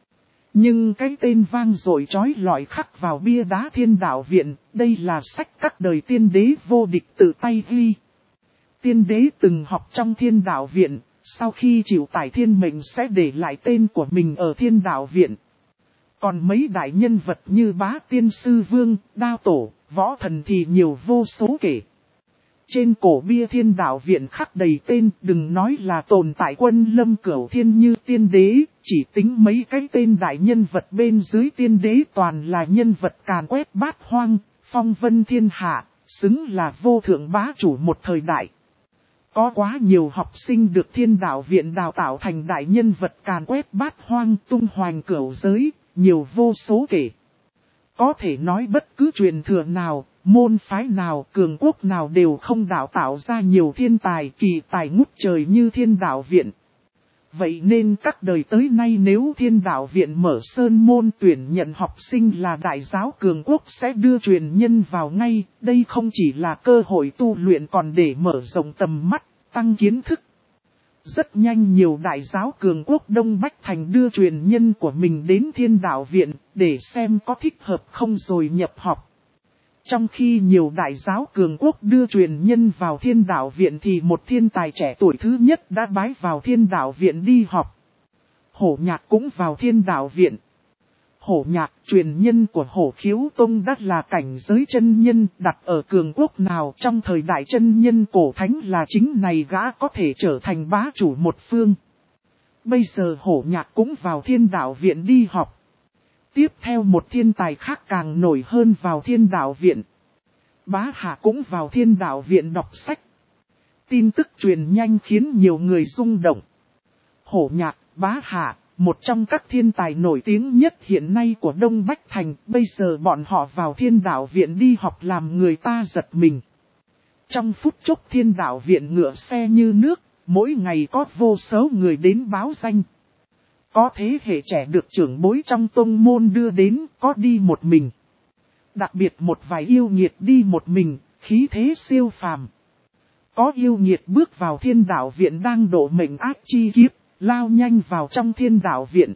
Nhưng cái tên vang dội chói lọi khắc vào bia đá thiên đạo viện, đây là sách các đời tiên đế vô địch tự tay ghi. Tiên đế từng học trong thiên đạo viện, sau khi chịu tải thiên mệnh sẽ để lại tên của mình ở thiên đạo viện. Còn mấy đại nhân vật như Bá Tiên Sư Vương, Đao Tổ, Võ Thần thì nhiều vô số kể. Trên cổ bia thiên đạo viện khắc đầy tên, đừng nói là tồn tại Quân Lâm Cửu Thiên như tiên đế, chỉ tính mấy cái tên đại nhân vật bên dưới tiên đế toàn là nhân vật càn quét bát hoang, phong vân thiên hạ, xứng là vô thượng bá chủ một thời đại. Có quá nhiều học sinh được thiên đạo viện đào tạo thành đại nhân vật càn quét bát hoang tung hoành cửu giới, nhiều vô số kể. Có thể nói bất cứ truyền thừa nào, môn phái nào, cường quốc nào đều không đào tạo ra nhiều thiên tài kỳ tài ngút trời như thiên đạo viện. Vậy nên các đời tới nay nếu thiên đạo viện mở sơn môn tuyển nhận học sinh là đại giáo cường quốc sẽ đưa truyền nhân vào ngay, đây không chỉ là cơ hội tu luyện còn để mở rộng tầm mắt, tăng kiến thức. Rất nhanh nhiều đại giáo cường quốc Đông Bách Thành đưa truyền nhân của mình đến thiên đạo viện để xem có thích hợp không rồi nhập học. Trong khi nhiều đại giáo cường quốc đưa truyền nhân vào thiên đạo viện thì một thiên tài trẻ tuổi thứ nhất đã bái vào thiên đạo viện đi học. Hổ Nhạc cũng vào thiên đạo viện. Hổ Nhạc, truyền nhân của Hổ Khiếu Tông đã là cảnh giới chân nhân, đặt ở cường quốc nào trong thời đại chân nhân cổ thánh là chính này gã có thể trở thành bá chủ một phương. Bây giờ Hổ Nhạc cũng vào thiên đạo viện đi học. Tiếp theo một thiên tài khác càng nổi hơn vào thiên đạo viện. Bá Hạ cũng vào thiên đạo viện đọc sách. Tin tức truyền nhanh khiến nhiều người rung động. Hổ Nhạc, Bá Hạ, một trong các thiên tài nổi tiếng nhất hiện nay của Đông Bách Thành, bây giờ bọn họ vào thiên đạo viện đi học làm người ta giật mình. Trong phút chốc thiên đạo viện ngựa xe như nước, mỗi ngày có vô số người đến báo danh. Có thế hệ trẻ được trưởng bối trong tông môn đưa đến, có đi một mình. Đặc biệt một vài yêu nghiệt đi một mình, khí thế siêu phàm. Có yêu nghiệt bước vào thiên đạo viện đang độ mệnh ác chi kiếp, lao nhanh vào trong thiên đạo viện.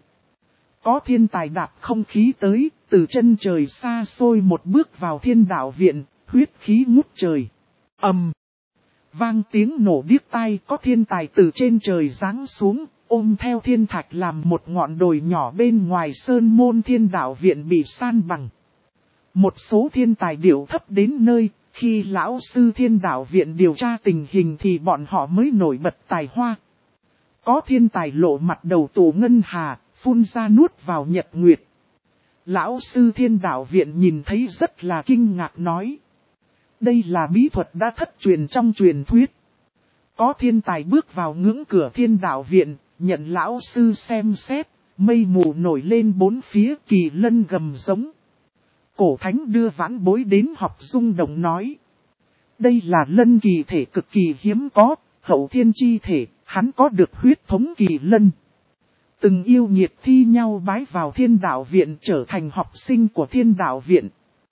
Có thiên tài đạp không khí tới, từ chân trời xa xôi một bước vào thiên đạo viện, huyết khí ngút trời. Vang tiếng nổ điếc tai, có thiên tài từ trên trời giáng xuống, ôm theo thiên thạch làm một ngọn đồi nhỏ bên ngoài sơn môn thiên đạo viện bị san bằng. Một số thiên tài điệu thấp đến nơi, khi lão sư thiên đạo viện điều tra tình hình thì bọn họ mới nổi bật tài hoa. Có thiên tài lộ mặt đầu tù ngân hà, phun ra nuốt vào nhật nguyệt. Lão sư thiên đạo viện nhìn thấy rất là kinh ngạc nói. Đây là bí thuật đã thất truyền trong truyền thuyết. Có thiên tài bước vào ngưỡng cửa thiên đạo viện, nhận lão sư xem xét, mây mù nổi lên bốn phía kỳ lân gầm giống. Cổ thánh đưa vãn bối đến học rung động nói. Đây là lân kỳ thể cực kỳ hiếm có, hậu thiên chi thể, hắn có được huyết thống kỳ lân. Từng yêu nghiệt thi nhau bái vào thiên đạo viện trở thành học sinh của thiên đạo viện.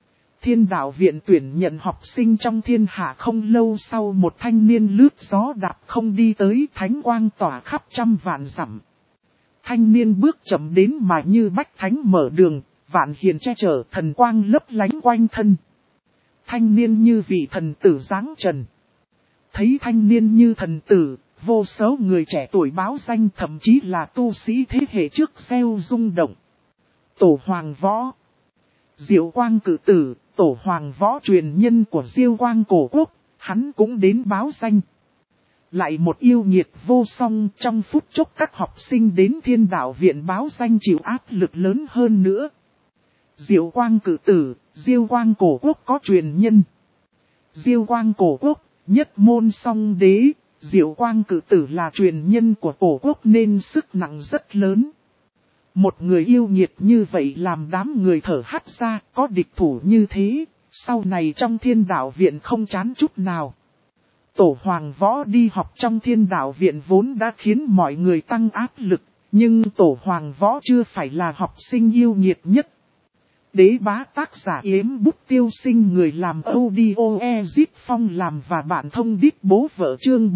Thiên đạo viện tuyển nhận học sinh trong thiên hạ không lâu sau một thanh niên lướt gió đạp không đi tới thánh quang tỏa khắp trăm vạn dặm. Thanh niên bước chậm đến mà như bách thánh mở đường, vạn hiền che chở thần quang lấp lánh quanh thân. Thanh niên như vị thần tử giáng trần. Thấy thanh niên như thần tử, vô số người trẻ tuổi báo danh thậm chí là tu sĩ thế hệ trước gieo rung động. Tổ Hoàng Võ, Diệu Quang cử tử, Tổ Hoàng Võ truyền nhân của Diêu Quang cổ quốc, hắn cũng đến báo danh. Lại một yêu nghiệt vô song, trong phút chốc các học sinh đến Thiên đạo viện báo danh chịu áp lực lớn hơn nữa. Diệu Quang cử tử, Diêu Quang cổ quốc có truyền nhân. Diêu Quang cổ quốc, nhất môn song đế, Diệu Quang cử tử là truyền nhân của cổ quốc nên sức nặng rất lớn. Một người yêu nghiệt như vậy làm đám người thở hắt ra, có địch thủ như thế, sau này trong Thiên đạo viện không chán chút nào. Tổ Hoàng Võ đi học trong Thiên đạo viện vốn đã khiến mọi người tăng áp lực, nhưng Tổ Hoàng Võ chưa phải là học sinh yêu nghiệt nhất. Đế bá tác giả Yếm Bút Tiêu Sinh, người làm audio Ezip Phong làm và bạn thông đít bố vợ chương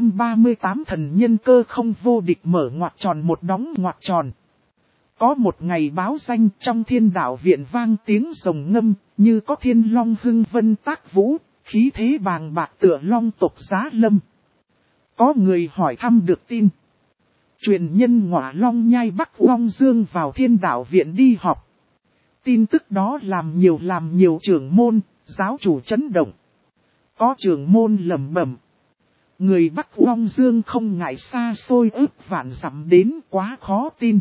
438 thần nhân cơ không vô địch mở ngoặc tròn một đóng ngoặc tròn. Có một ngày báo danh trong Thiên đạo viện vang tiếng rồng ngâm, như có thiên long hưng vân tác vũ, khí thế bàng bạc tựa long tộc giá lâm. Có người hỏi thăm được tin. Truyền nhân Ngọa Long Nhai Bắc Long Dương vào Thiên đạo viện đi học. Tin tức đó làm nhiều trưởng môn, giáo chủ chấn động. Có trưởng môn lẩm bẩm. Người Bắc Long Dương không ngại xa xôi ức vạn dặm đến quá khó tin.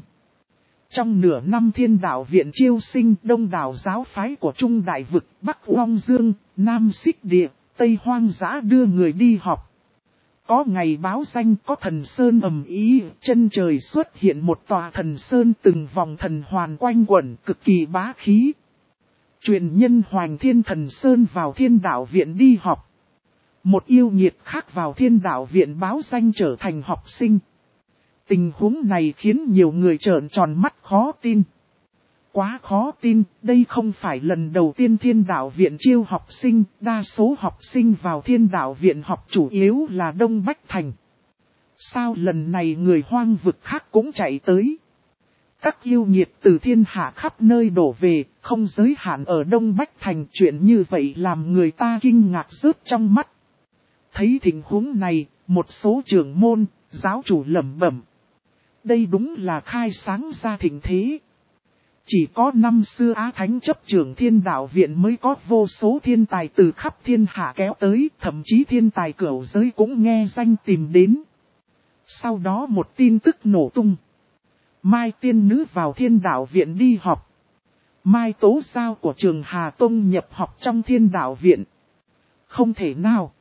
Trong nửa năm Thiên đạo viện chiêu sinh đông đảo giáo phái của Trung Đại Vực, Bắc Long Dương, Nam Xích Địa, Tây Hoang Dã đưa người đi học. Có ngày báo danh có thần sơn ầm ý, chân trời xuất hiện một tòa thần sơn từng vòng thần hoàn quanh quẩn cực kỳ bá khí. Truyền nhân Hoành Thiên Thần Sơn vào Thiên đạo viện đi học. Một yêu nghiệt khác vào Thiên đạo viện báo danh trở thành học sinh. Tình huống này khiến nhiều người trợn tròn mắt khó tin. Quá khó tin, đây không phải lần đầu tiên Thiên đạo viện chiêu học sinh, đa số học sinh vào Thiên đạo viện học chủ yếu là Đông Bách Thành. Sao lần này người hoang vực khác cũng chạy tới? Các yêu nghiệt từ thiên hạ khắp nơi đổ về, không giới hạn ở Đông Bách Thành, chuyện như vậy làm người ta kinh ngạc rớt trong mắt. Thấy tình huống này, một số trưởng môn, giáo chủ lẩm bẩm. Đây đúng là khai sáng ra thịnh thế. Chỉ có năm xưa Á Thánh chấp trưởng Thiên đạo viện mới có vô số thiên tài từ khắp thiên hạ kéo tới, thậm chí thiên tài cửu giới cũng nghe danh tìm đến. Sau đó một tin tức nổ tung. Mai tiên nữ vào Thiên đạo viện đi học. Mai tố giao của trường Hà Tông nhập học trong Thiên đạo viện. Không thể nào.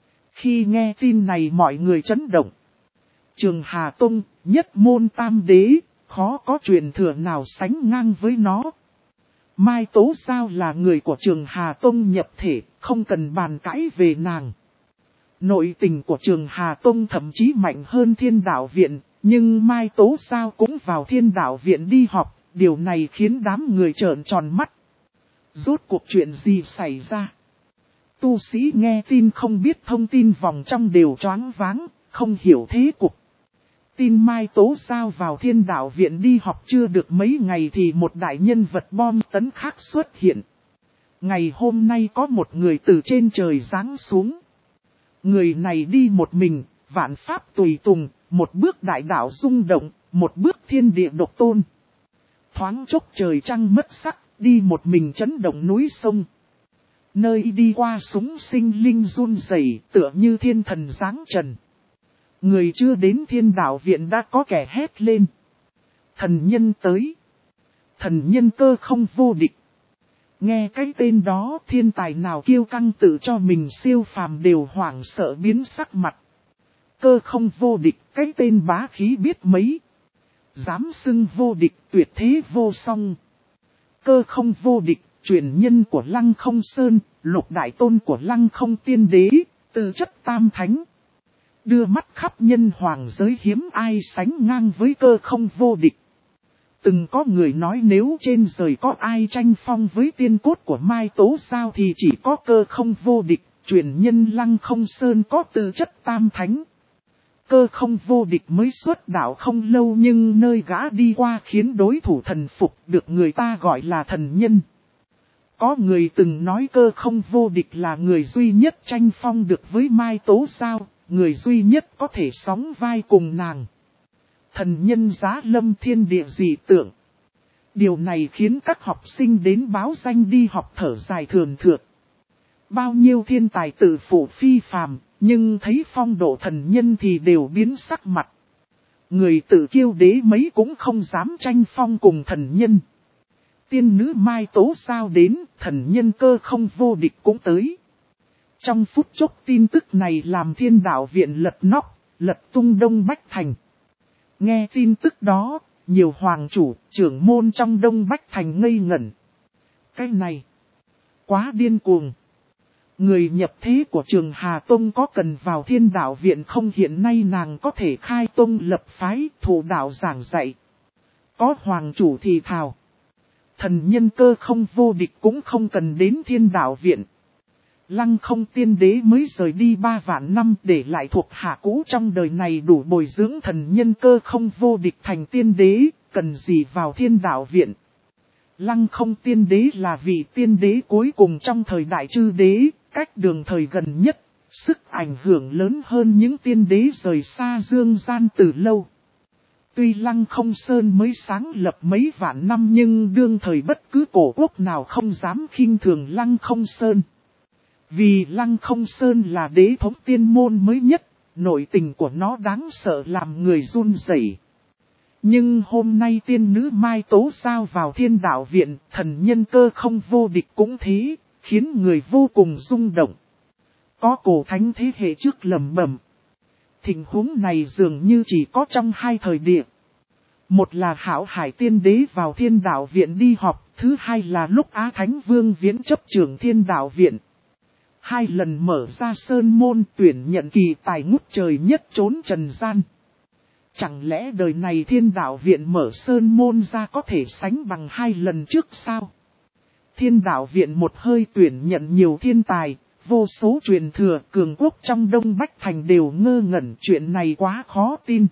Khi nghe tin này mọi người chấn động. Trường Hà Tông, nhất môn tam đế, khó có truyền thừa nào sánh ngang với nó. Mai Tố Giao là người của Trường Hà Tông nhập thể, không cần bàn cãi về nàng. Nội tình của Trường Hà Tông thậm chí mạnh hơn Thiên đạo viện, nhưng Mai Tố Giao cũng vào Thiên đạo viện đi học, điều này khiến đám người trợn tròn mắt. Rốt cuộc chuyện gì xảy ra? Tu sĩ nghe tin không biết thông tin vòng trong đều choáng váng, không hiểu thế cục. Tin Mai Tố Giao vào Thiên đạo viện đi học chưa được mấy ngày thì một đại nhân vật bom tấn khác xuất hiện. Ngày hôm nay có một người từ trên trời giáng xuống. Người này đi một mình, vạn pháp tùy tùng, một bước đại đạo rung động, một bước thiên địa độc tôn. Thoáng chốc trời trăng mất sắc, đi một mình chấn động núi sông. Nơi đi qua súng sinh linh run rẩy, tựa như thiên thần giáng trần. Người chưa đến Thiên đạo viện đã có kẻ hét lên. Thần nhân tới. Thần nhân cơ không vô địch. Nghe cái tên đó, thiên tài nào kiêu căng tự cho mình siêu phàm đều hoảng sợ biến sắc mặt. Cơ không vô địch, cái tên bá khí biết mấy. Dám xưng vô địch, tuyệt thế vô song. Cơ không vô địch, truyền nhân của Lăng Không Sơn, lục đại tôn của Lăng Không Tiên Đế, tư chất tam thánh. Đưa mắt khắp nhân hoàng giới hiếm ai sánh ngang với cơ không vô địch. Từng có người nói nếu trên đời có ai tranh phong với tiên cốt của Mai Tố Giao thì chỉ có Cơ Không vô địch, truyền nhân Lăng Không Sơn có tư chất tam thánh. Cơ Không vô địch mới xuất đạo không lâu nhưng nơi gã đi qua khiến đối thủ thần phục, được người ta gọi là thần nhân. Có người từng nói Cơ Không vô địch là người duy nhất tranh phong được với Mai Tố Giao, người duy nhất có thể sóng vai cùng nàng. Thần nhân giá lâm thiên địa dị tượng. Điều này khiến các học sinh đến báo danh đi học thở dài thường thượt. Bao nhiêu thiên tài tự phụ phi phàm, nhưng thấy phong độ thần nhân thì đều biến sắc mặt. Người tự kiêu đế mấy cũng không dám tranh phong cùng thần nhân. Tiên nữ Mai Tố Giao đến, thần nhân Cơ Không vô địch cũng tới. Trong phút chốc tin tức này làm Thiên Đạo Viện lật nóc, lật tung Đông Bách Thành. Nghe tin tức đó, nhiều hoàng chủ, trưởng môn trong Đông Bách Thành ngây ngẩn. Cái này, quá điên cuồng. Người nhập thế của Trường Hà Tông có cần vào Thiên Đạo Viện không? Hiện nay nàng có thể khai tông lập phái, thủ đạo giảng dạy. Có hoàng chủ thì thào. Thần nhân Cơ Không vô địch cũng không cần đến Thiên Đạo Viện. Lăng Không tiên đế mới rời đi 3 vạn năm để lại thuộc hạ cũ trong đời này đủ bồi dưỡng thần nhân Cơ Không vô địch thành tiên đế, cần gì vào Thiên Đạo Viện. Lăng Không tiên đế là vị tiên đế cuối cùng trong thời đại chư đế, cách đường thời gần nhất, sức ảnh hưởng lớn hơn những tiên đế rời xa dương gian từ lâu. Tuy Lăng Không Sơn mới sáng lập mấy vạn năm nhưng đương thời bất cứ cổ quốc nào không dám khinh thường Lăng Không Sơn. Vì Lăng Không Sơn là đế thống tiên môn mới nhất, nội tình của nó đáng sợ làm người run rẩy. Nhưng hôm nay tiên nữ Mai Tố Giao vào Thiên Đạo Viện, thần nhân Cơ Không vô địch cũng thế, khiến người vô cùng rung động. Có cổ thánh thế hệ trước lẩm bẩm. Tình huống này dường như chỉ có trong 2 thời địa. Một là Hảo Hải tiên đế vào Thiên Đạo Viện đi họp, thứ hai là lúc Á Thánh Vương viễn chấp trưởng Thiên Đạo Viện. 2 lần mở ra sơn môn tuyển nhận kỳ tài ngút trời nhất trốn trần gian. Chẳng lẽ đời này Thiên Đạo Viện mở sơn môn ra có thể sánh bằng 2 lần trước sao? Thiên Đạo Viện một hơi tuyển nhận nhiều thiên tài, vô số truyền thừa cường quốc trong Đông Bách Thành đều ngơ ngẩn, chuyện này quá khó tin.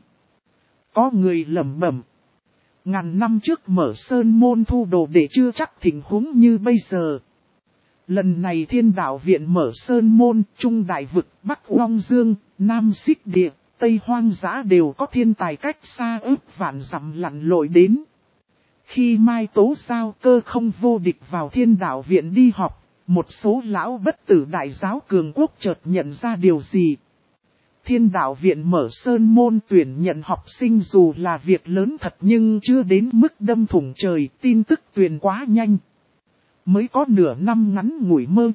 Có người lẩm bẩm. Ngàn năm trước mở sơn môn thu đồ để chưa chắc tình huống như bây giờ. Lần này Thiên Đạo Viện mở sơn môn, Trung Đại Vực, Bắc Long Dương, Nam Xích Địa, Tây Hoang Dã đều có thiên tài cách xa ước vạn dặm lặn lội đến. Khi Mai Tố Giao Cơ Không vô địch vào Thiên Đạo Viện đi họp, một số lão bất tử đại giáo cường quốc chợt nhận ra điều gì. Thiên Đạo Viện mở sơn môn tuyển nhận học sinh dù là việc lớn thật nhưng chưa đến mức đâm thủng trời, tin tức truyền quá nhanh. Mới có nửa năm ngắn ngủi mơ,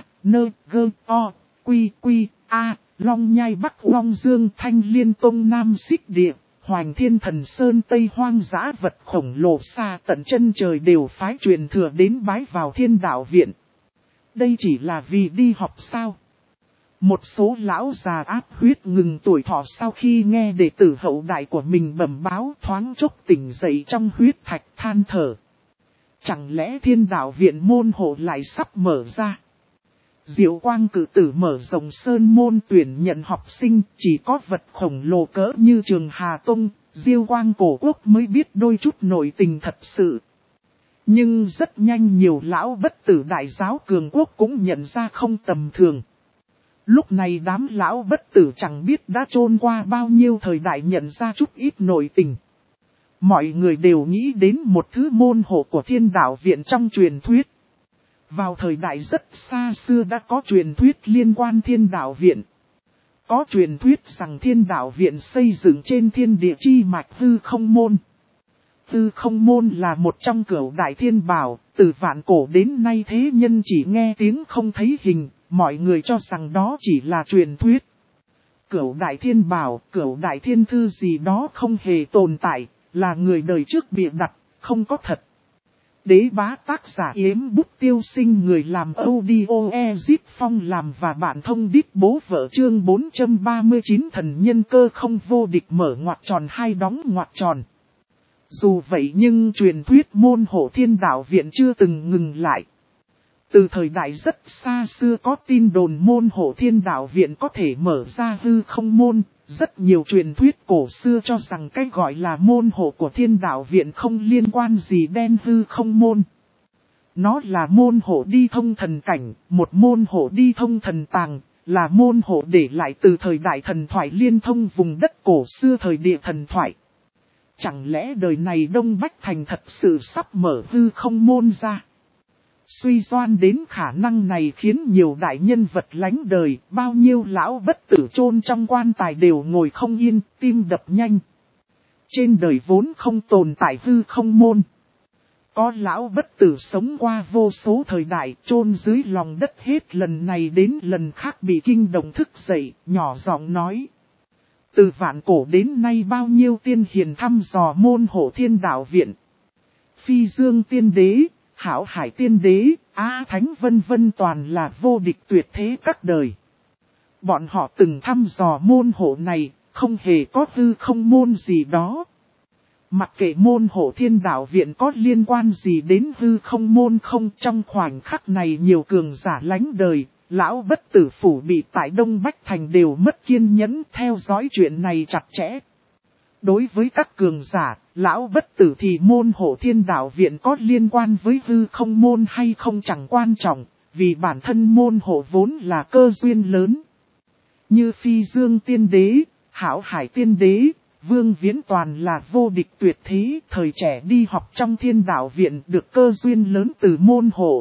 Long Nhai Bắc Long Dương Thanh Liên Tông Nam Xích Địa, Hoành Thiên Thần Sơn Tây Hoang Dã vật khổng lồ xa tận chân trời đều phái truyền thừa đến bái vào Thiên Đạo Viện. Đây chỉ là vì đi học sao? Một số lão già áp huyết ngừng tuổi thọ sau khi nghe đệ tử hậu đại của mình bẩm báo thoáng chốc tỉnh dậy trong huyết thạch than thở. Chẳng lẽ Thiên Đạo Viện môn hộ lại sắp mở ra? Diệu Quang cử tử mở rộng sơn môn tuyển nhận học sinh, chỉ có vật khổng lồ cỡ như Trường Hà Tông, Diêu Quang cổ quốc mới biết đôi chút nội tình thật sự. Nhưng rất nhanh nhiều lão bất tử đại giáo cường quốc cũng nhận ra không tầm thường. Lúc này đám lão bất tử chẳng biết đã trôn qua bao nhiêu thời đại nhận ra chút ít nội tình. Mọi người đều nghĩ đến một thứ môn hộ của Thiên Đạo Viện trong truyền thuyết. Vào thời đại rất xa xưa đã có truyền thuyết liên quan Thiên Đạo Viện. Có truyền thuyết rằng Thiên Đạo Viện xây dựng trên thiên địa chi mạch hư không môn. Hư không môn là một trong cửu đại thiên bảo, từ vạn cổ đến nay thế nhân chỉ nghe tiếng không thấy hình, mọi người cho rằng đó chỉ là truyền thuyết. Cửu đại thiên bảo, cửu đại thiên thư gì đó không hề tồn tại, là người đời trước bịa đặt, không có thật. Đế bá tác giả Yếm Bút Tiêu Sinh, người làm audio Ezip Phong làm và bạn thông đít bố vợ, chương 439 thần nhân Cơ Không vô địch mở ngoặc tròn hai đóng ngoặc tròn. Dù vậy nhưng truyền thuyết môn hộ thiên đạo viện chưa từng ngừng lại. Từ thời đại rất xa xưa có tin đồn môn hộ thiên đạo viện có thể mở ra hư không môn. Rất nhiều truyền thuyết cổ xưa cho rằng cái gọi là môn hộ của thiên đạo viện không liên quan gì đến hư không môn. Nó là môn hộ đi thông thần cảnh, một môn hộ đi thông thần tàng, là môn hộ để lại từ thời đại thần thoại liên thông vùng đất cổ xưa thời địa thần thoại. Chẳng lẽ đời này Đông Bách Thành thật sự sắp mở hư không môn ra? Suy đoán đến khả năng này khiến nhiều đại nhân vật lánh đời, bao nhiêu lão bất tử chôn trong quan tài đều ngồi không yên, tim đập nhanh. Trên đời vốn không tồn tại hư không môn. Có lão bất tử sống qua vô số thời đại, chôn dưới lòng đất hết lần này đến lần khác bị kinh động thức dậy, nhỏ giọng nói. Từ vạn cổ đến nay bao nhiêu tiên hiền thăm dò môn hộ thiên đạo viện. Phi Dương tiên đế, Hảo Hải tiên đế, Á Thánh vân vân toàn là vô địch tuyệt thế các đời. Bọn họ từng thăm dò môn hộ này, không hề có hư không môn gì đó. Mặc kệ môn hộ thiên đạo viện có liên quan gì đến hư không môn không, trong khoảnh khắc này nhiều cường giả lánh đời, lão bất tử phủ bị tại Đông Bách Thành đều mất kiên nhẫn theo dõi chuyện này chặt chẽ. Đối với các cường giả, lão bất tử thì môn hộ thiên đạo viện có liên quan với hư không môn hay không chẳng quan trọng, vì bản thân môn hộ vốn là cơ duyên lớn. Như Phi Dương tiên đế, Hảo Hải tiên đế, Vương Viễn toàn là vô địch tuyệt thế, thời trẻ đi học trong thiên đạo viện được cơ duyên lớn từ môn hộ.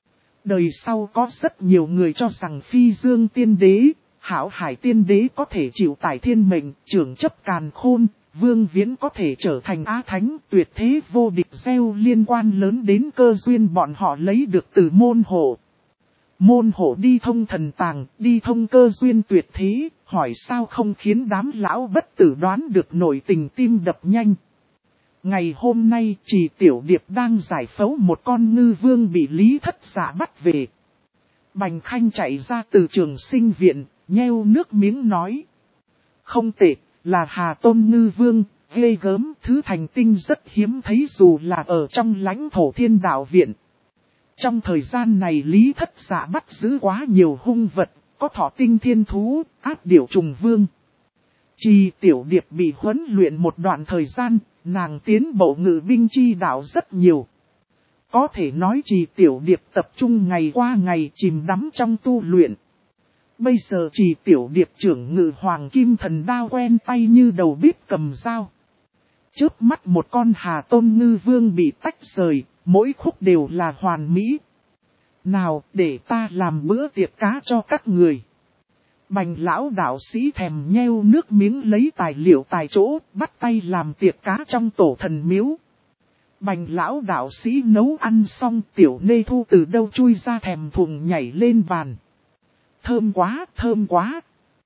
Đời sau có rất nhiều người cho rằng Phi Dương tiên đế, Hảo Hải tiên đế có thể chịu tải thiên mệnh, trưởng chấp càn khôn, Vương Viễn có thể trở thành Á Thánh, tuyệt thế vô địch gieo liên quan lớn đến cơ duyên bọn họ lấy được từ môn hộ. Môn hộ đi thông thần tàng, đi thông cơ duyên tuyệt thế, hỏi sao không khiến đám lão bất tử đoán được nội tình tim đập nhanh. Ngày hôm nay, Trì Tiểu Điệp đang giải phẫu một con ngư vương bị Lý Thất Dạ bắt về. Bành Khanh chạy ra từ trường sinh viện, nheo nước miếng nói. Không tệ, là Hà Tôn ngư vương, ghê gớm, thứ thành tinh rất hiếm thấy dù là ở trong lãnh thổ thiên đạo viện. Trong thời gian này Lý Thất Dạ bắt giữ quá nhiều hung vật, có thỏ tinh thiên thú, áp điểu trùng vương. Trì Tiểu Điệp bị huấn luyện một đoạn thời gian, nàng tiến bộ ngự binh chi đạo rất nhiều. Có thể nói Trì Tiểu Điệp tập trung ngày qua ngày chìm đắm trong tu luyện. Bây giờ Trì Tiểu Điệp trưởng ngự hoàng kim thần đao quen tay như đầu bếp cầm dao. Chớp mắt một con Hà Tôn ngư vương bị tách rời, mỗi khúc đều là hoàn mỹ. Nào, để ta làm bữa tiệc cá cho các người. Bành lão đạo sĩ thèm nheo nước miếng lấy tài liệu tại chỗ, bắt tay làm tiệc cá trong tổ thần miếu. Bành lão đạo sĩ nấu ăn xong, Tiểu Nê Thu từ đâu chui ra thèm thuồng nhảy lên bàn. Thơm quá, thơm quá.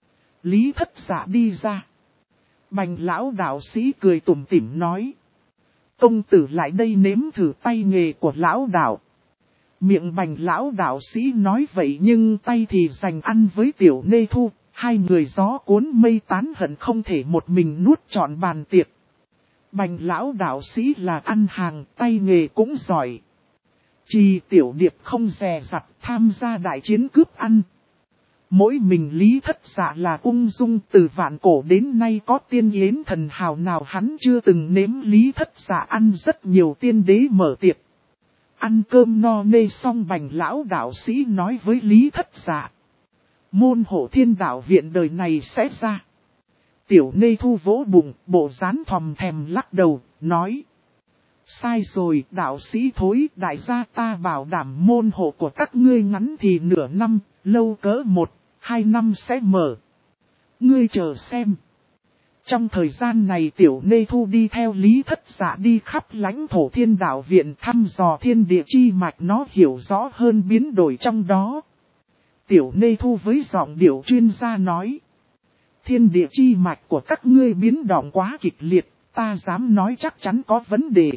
Lý Thất Dạ đi ra. Bành lão đạo sĩ cười tủm tỉm nói. Công tử lại đây nếm thử tay nghề của lão đạo. Miệng Bành lão đạo sĩ nói vậy nhưng tay thì dành ăn với Tiểu Nê Thu. Hai người gió cuốn mây tán hận không thể một mình nuốt trọn bàn tiệc. Bành lão đạo sĩ là ăn hàng, tay nghề cũng giỏi. Trì Tiểu Điệp không dè dặt tham gia đại chiến cướp ăn. Mỗi mình Lý Thất Dạ là ung dung, từ vạn cổ đến nay có tiên yến thần hào nào hắn chưa từng nếm. Lý Thất Dạ ăn rất nhiều tiên đế mở tiệc. Ăn cơm no nê xong Bành lão đạo sĩ nói với Lý Thất Dạ. Môn hộ thiên đạo viện đời này sẽ ra. Tiểu Nê Thu vỗ bụng, bộ dáng thòm thèm lắc đầu, nói. Sai rồi, đạo sĩ thối, đại gia ta bảo đảm môn hộ của các ngươi ngắn thì nửa năm, lâu cỡ 1-2 năm sẽ mở. Ngươi chờ xem. Trong thời gian này Tiểu Nê Thu đi theo Lý Thất Dạ đi khắp lãnh thổ thiên đạo viện thăm dò thiên địa chi mạch, nó hiểu rõ hơn biến đổi trong đó. Tiểu Nê Thu với giọng điệu chuyên gia nói. Thiên địa chi mạch của các ngươi biến động quá kịch liệt, ta dám nói chắc chắn có vấn đề.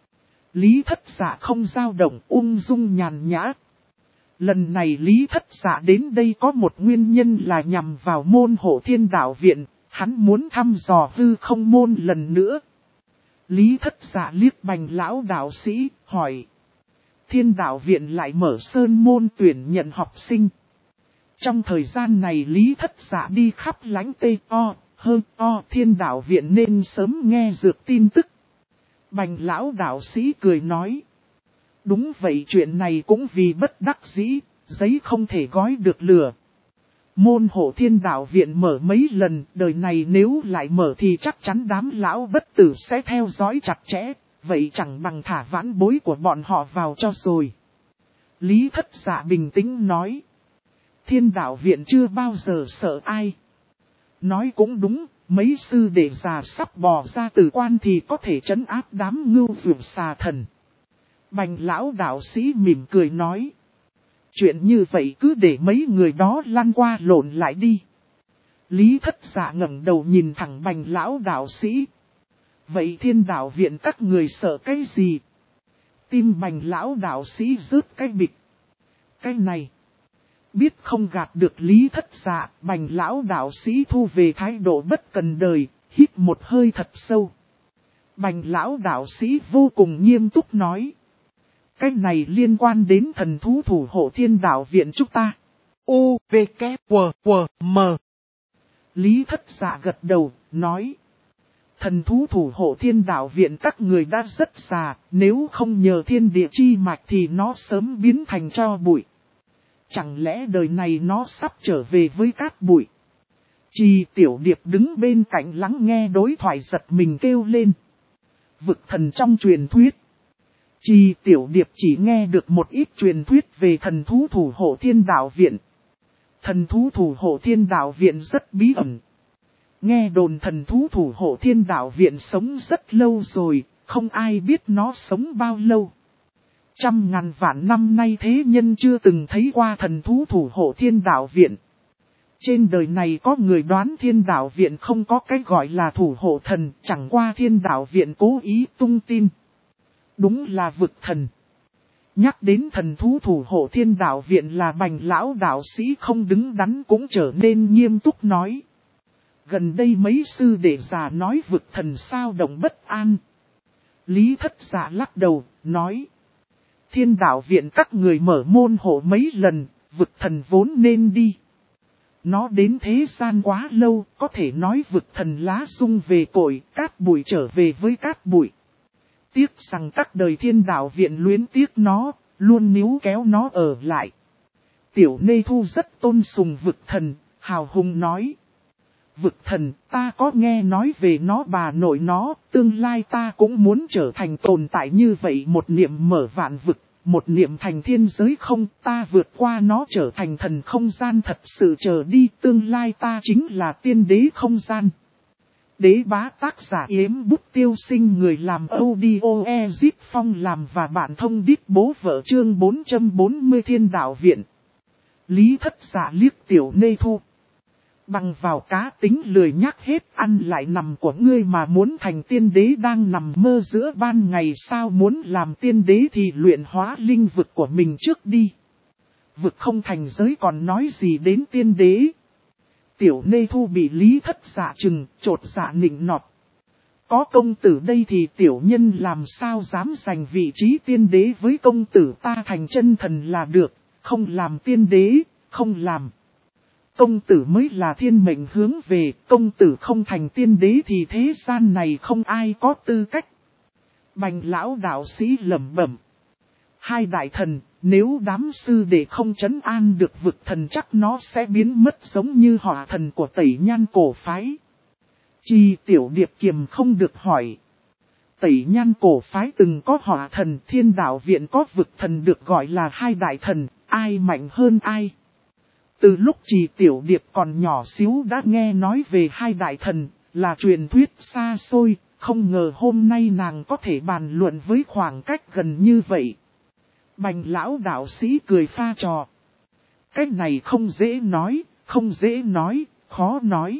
Lý Thất Dạ không dao động, ung dung nhàn nhã. Lần này Lý Thất Dạ đến đây có một nguyên nhân là nhằm vào môn hộ thiên đạo viện, hắn muốn thăm dò hư không môn lần nữa. Lý Thất Dạ liếc Bành lão đạo sĩ, hỏi. Thiên đạo viện lại mở sơn môn tuyển nhận học sinh. Trong thời gian này Lý Thất Dạ đi khắp lãnh Tây thiên đạo viện nên sớm nghe dược tin tức. Bành lão đạo sĩ cười nói. Đúng vậy, chuyện này cũng vì bất đắc dĩ, giấy không thể gói được lửa. Môn hộ thiên đạo viện mở mấy lần, đời này nếu lại mở thì chắc chắn đám lão bất tử sẽ theo dõi chặt chẽ, vậy chẳng bằng thả vãn bối của bọn họ vào cho rồi. Lý Thất Dạ bình tĩnh nói. Thiên đạo viện chưa bao giờ sợ ai. Nói cũng đúng, mấy sư đệ già sắp bò ra từ quan thì có thể trấn áp đám ngưu vượt xà thần. Bành lão đạo sĩ mỉm cười nói. Chuyện như vậy cứ để mấy người đó lăn qua lộn lại đi. Lý Thất Dạ ngẩng đầu nhìn thẳng Bành lão đạo sĩ. Vậy thiên đạo viện các người sợ cái gì? Tim Bành lão đạo sĩ rớt cái bịch. Cái này. Biết không gạt được Lý Thất Dạ, Bành lão đạo sĩ thu về thái độ bất cần đời, hít một hơi thật sâu. Bành lão đạo sĩ vô cùng nghiêm túc nói. Cái này liên quan đến thần thú thủ hộ thiên đạo viện chúng ta. U, V, K, W, W, M. Lý Thất Dạ gật đầu, nói. Thần thú thủ hộ thiên đạo viện các người đã rất già, nếu không nhờ thiên địa chi mạch thì nó sớm biến thành tro bụi. Chẳng lẽ đời này nó sắp trở về với cát bụi? Trì Tiểu Điệp đứng bên cạnh lắng nghe đối thoại giật mình kêu lên. Vực thần trong truyền thuyết. Trì Tiểu Điệp chỉ nghe được một ít truyền thuyết về thần thú thủ hộ thiên đạo viện. Thần thú thủ hộ thiên đạo viện rất bí ẩn. Nghe đồn thần thú thủ hộ thiên đạo viện sống rất lâu rồi, không ai biết nó sống bao lâu. Trăm ngàn vạn năm nay thế nhân chưa từng thấy qua thần thú thủ hộ thiên đạo viện. Trên đời này có người đoán thiên đạo viện không có cái gọi là thủ hộ thần, chẳng qua thiên đạo viện cố ý tung tin. Đúng là vực thần. Nhắc đến thần thú thủ hộ thiên đạo viện là Bành lão đạo sĩ không đứng đắn cũng trở nên nghiêm túc nói. Gần đây mấy sư đệ già nói vực thần sao động bất an. Lý Thất Dạ lắc đầu, nói. Thiên đạo viện các người mở môn hộ mấy lần, vực thần vốn nên đi. Nó đến thế gian quá lâu, có thể nói vực thần lá rung về cội, cát bụi trở về với cát bụi. Tiếc rằng các đời thiên đạo viện luyến tiếc nó, luôn níu kéo nó ở lại. Tiểu Nê Thu rất tôn sùng vực thần, hào hùng nói. Vực thần, ta có nghe nói về nó bà nội nó, tương lai ta cũng muốn trở thành tồn tại như vậy, một niệm mở vạn vực, một niệm thành thiên giới không, ta vượt qua nó trở thành thần không gian thật sự trở đi, tương lai ta chính là tiên đế không gian. Đế bá tác giả Yếm Bút Tiêu Sinh, người làm audio Ezip Phong làm và bạn thông điệp bố vợ chương 440 thiên đạo viện. Lý Thất Dạ liếc Tiểu Nê Thu. Bằng vào cá tính lười nhắc hết ăn lại nằm của ngươi mà muốn thành tiên đế đang nằm mơ giữa ban ngày sao, muốn làm tiên đế thì luyện hóa linh vực của mình trước đi. Vực không thành giới còn nói gì đến tiên đế. Tiểu Nê Thu bị Lý Thất Dạ chừng, chột dạ nịnh nọt. Có công tử đây thì tiểu nhân làm sao dám giành vị trí tiên đế với công tử, ta thành chân thần là được, không làm tiên đế, không làm. Công tử mới là thiên mệnh hướng về, công tử không thành tiên đế thì thế gian này không ai có tư cách. Bành lão đạo sĩ lẩm bẩm. Hai đại thần, nếu đám sư đệ không trấn an được vực thần chắc nó sẽ biến mất giống như hỏa thần của Tẩy Nhan cổ phái. Chi Tiểu Điệp kiềm không được hỏi. Tẩy Nhan cổ phái từng có hỏa thần, thiên đạo viện có vực thần được gọi là hai đại thần, ai mạnh hơn ai? Từ lúc Trì Tiểu Điệp còn nhỏ xíu đã nghe nói về hai đại thần, là truyền thuyết xa xôi, không ngờ hôm nay nàng có thể bàn luận với khoảng cách gần như vậy. Bành lão đạo sĩ cười pha trò. Cái này không dễ nói, không dễ nói, khó nói.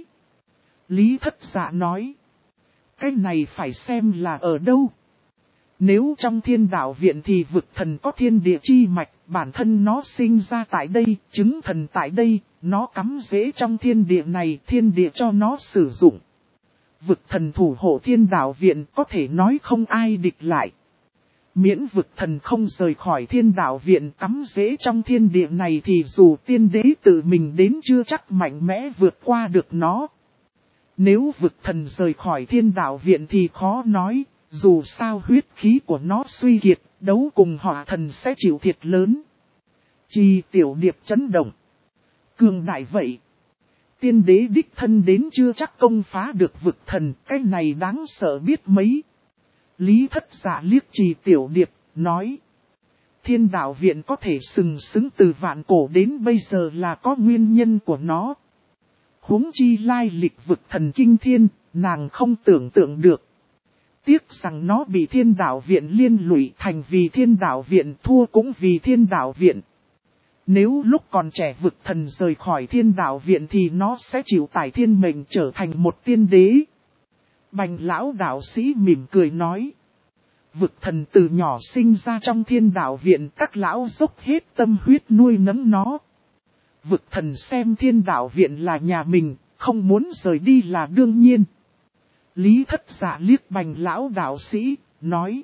Lý Thất Dạ nói. Cái này phải xem là ở đâu. Nếu trong thiên đạo viện thì vực thần có thiên địa chi mạch, bản thân nó sinh ra tại đây, chứng thần tại đây, nó cắm rễ trong thiên địa này, thiên địa cho nó sử dụng. Vực thần thủ hộ thiên đạo viện có thể nói không ai địch lại. Miễn vực thần không rời khỏi thiên đạo viện cắm rễ trong thiên địa này thì dù tiên đế tự mình đến chưa chắc mạnh mẽ vượt qua được nó. Nếu vực thần rời khỏi thiên đạo viện thì khó nói, dù sao huyết khí của nó suy kiệt, đấu cùng hỏa thần sẽ chịu thiệt lớn. Chi tiểu điệp chấn động. Cường đại vậy. Tiên đế đích thân đến chưa chắc công phá được vực thần, cái này đáng sợ biết mấy. Lý Thất Dạ liếc Trì Tiểu Điệp, nói. Thiên đạo viện có thể sừng sững từ vạn cổ đến bây giờ là có nguyên nhân của nó. Huống chi lai lịch vực thần kinh thiên, nàng không tưởng tượng được. Tiếc rằng nó bị thiên đạo viện liên lụy thành vì thiên đạo viện thua cũng vì thiên đạo viện. Nếu lúc còn trẻ vực thần rời khỏi thiên đạo viện thì nó sẽ chịu tải thiên mệnh trở thành một tiên đế. Bành lão đạo sĩ mỉm cười nói. Vực thần từ nhỏ sinh ra trong thiên đạo viện, các lão dốc hết tâm huyết nuôi nấng nó. Vực thần xem thiên đạo viện là nhà mình, không muốn rời đi là đương nhiên. Lý Thất Dạ liếc bành lão đạo sĩ, nói.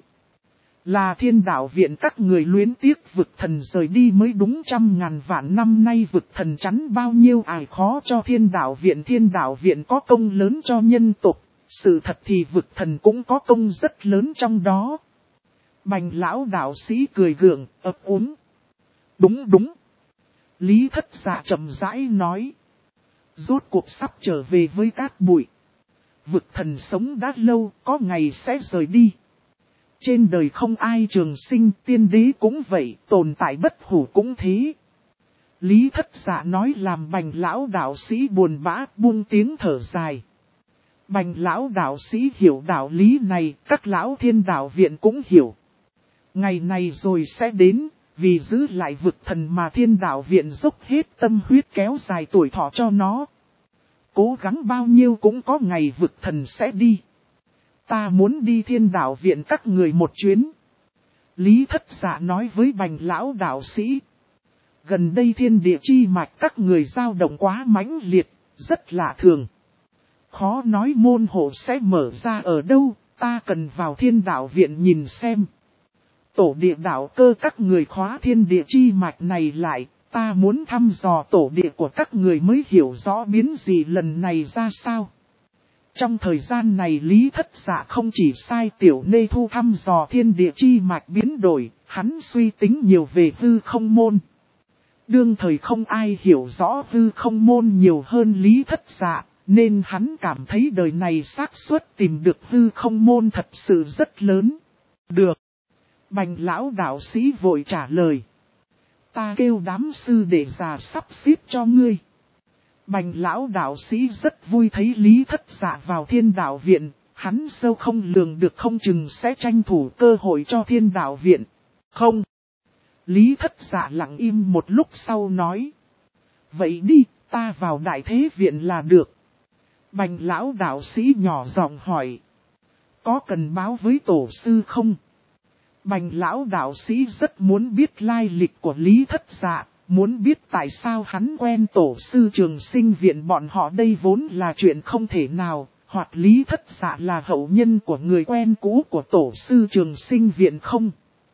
Là thiên đạo viện các người luyến tiếc vực thần rời đi mới đúng 100.000 vạn năm nay vực thần chắn bao nhiêu ải khó cho thiên đạo viện có công lớn cho nhân tộc. Sự thật thì vực thần cũng có công rất lớn trong đó. Bành lão đạo sĩ cười gượng, ấp úng. Đúng. Lý Thất Dạ chậm rãi nói. Rốt cuộc sắp trở về với cát bụi. Vực thần sống đã lâu, có ngày sẽ rời đi. Trên đời không ai trường sinh, tiên đế cũng vậy, tồn tại bất hủ cũng thế. Lý Thất Dạ nói làm bành lão đạo sĩ buồn bã buông tiếng thở dài. Bành lão đạo sĩ hiểu đạo lý này, các lão thiên đạo viện cũng hiểu. Ngày này rồi sẽ đến, vì giữ lại vực thần mà thiên đạo viện dốc hết tâm huyết kéo dài tuổi thọ cho nó. Cố gắng bao nhiêu cũng có ngày vực thần sẽ đi. Ta muốn đi thiên đạo viện các người một chuyến. Lý Thất Dạ nói với bành lão đạo sĩ. Gần đây thiên địa chi mạch các người dao động quá mãnh liệt, rất lạ thường. Khó nói môn hộ sẽ mở ra ở đâu, ta cần vào thiên đạo viện nhìn xem. Tổ địa đạo cơ các người khóa thiên địa chi mạch này lại, ta muốn thăm dò tổ địa của các người mới hiểu rõ biến gì lần này ra sao. Trong thời gian này Lý Thất Dạ không chỉ sai Tiểu Nê Thu thăm dò thiên địa chi mạch biến đổi, hắn suy tính nhiều về hư không môn. Đương thời không ai hiểu rõ hư không môn nhiều hơn Lý Thất Dạ, nên hắn cảm thấy đời này xác suất tìm được hư không môn thật sự rất lớn. Được. Bành lão đạo sĩ vội trả lời. Ta kêu đám sư để già sắp xếp cho ngươi. Bành lão đạo sĩ rất vui thấy Lý Thất Dạ vào thiên đạo viện, hắn sâu không lường được không chừng sẽ tranh thủ cơ hội cho thiên đạo viện. Không. Lý Thất Dạ lặng im một lúc sau nói. Vậy đi, ta vào đại thế viện là được. Bành lão đạo sĩ nhỏ giọng hỏi. Có cần báo với tổ sư không? Bành lão đạo sĩ rất muốn biết lai lịch của Lý Thất Dạ, muốn biết tại sao hắn quen tổ sư trường sinh viện bọn họ đây vốn là chuyện không thể nào, hoặc Lý Thất Dạ là hậu nhân của người quen cũ của tổ sư trường sinh viện không?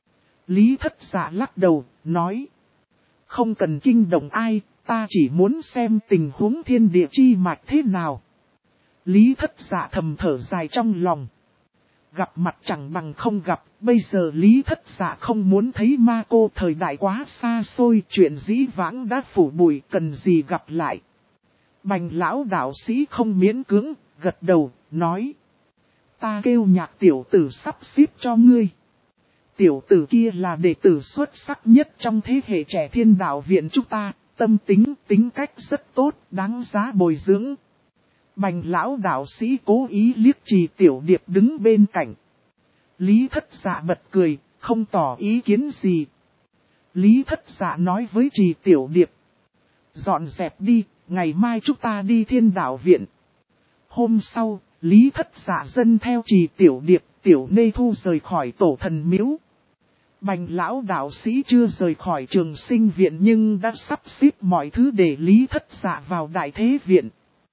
Lý Thất Dạ lắc đầu, nói. Không cần kinh động ai, ta chỉ muốn xem tình huống thiên địa chi mạch thế nào. Lý Thất Dạ thầm thở dài trong lòng. Gặp mặt chẳng bằng không gặp, bây giờ Lý Thất Dạ không muốn thấy ma cô thời đại quá xa xôi, chuyện dĩ vãng đã phủ bụi cần gì gặp lại. Bành lão đạo sĩ không miễn cưỡng, gật đầu, nói. Ta kêu nhạc tiểu tử sắp xếp cho ngươi. Tiểu tử kia là đệ tử xuất sắc nhất trong thế hệ trẻ thiên đạo viện chúng ta, tâm tính, tính cách rất tốt, đáng giá bồi dưỡng. Bành lão đạo sĩ cố ý liếc Trì Tiểu Điệp đứng bên cạnh. Lý Thất Dạ bật cười, không tỏ ý kiến gì. Lý Thất Dạ nói với Trì Tiểu Điệp. Dọn dẹp đi, ngày mai chúng ta đi thiên đạo viện. Hôm sau, Lý Thất Dạ dân theo Trì Tiểu Điệp, Tiểu Nê Thu rời khỏi tổ thần miếu. Bành lão đạo sĩ chưa rời khỏi trường sinh viện nhưng đã sắp xếp mọi thứ để Lý Thất Dạ vào đại thế viện.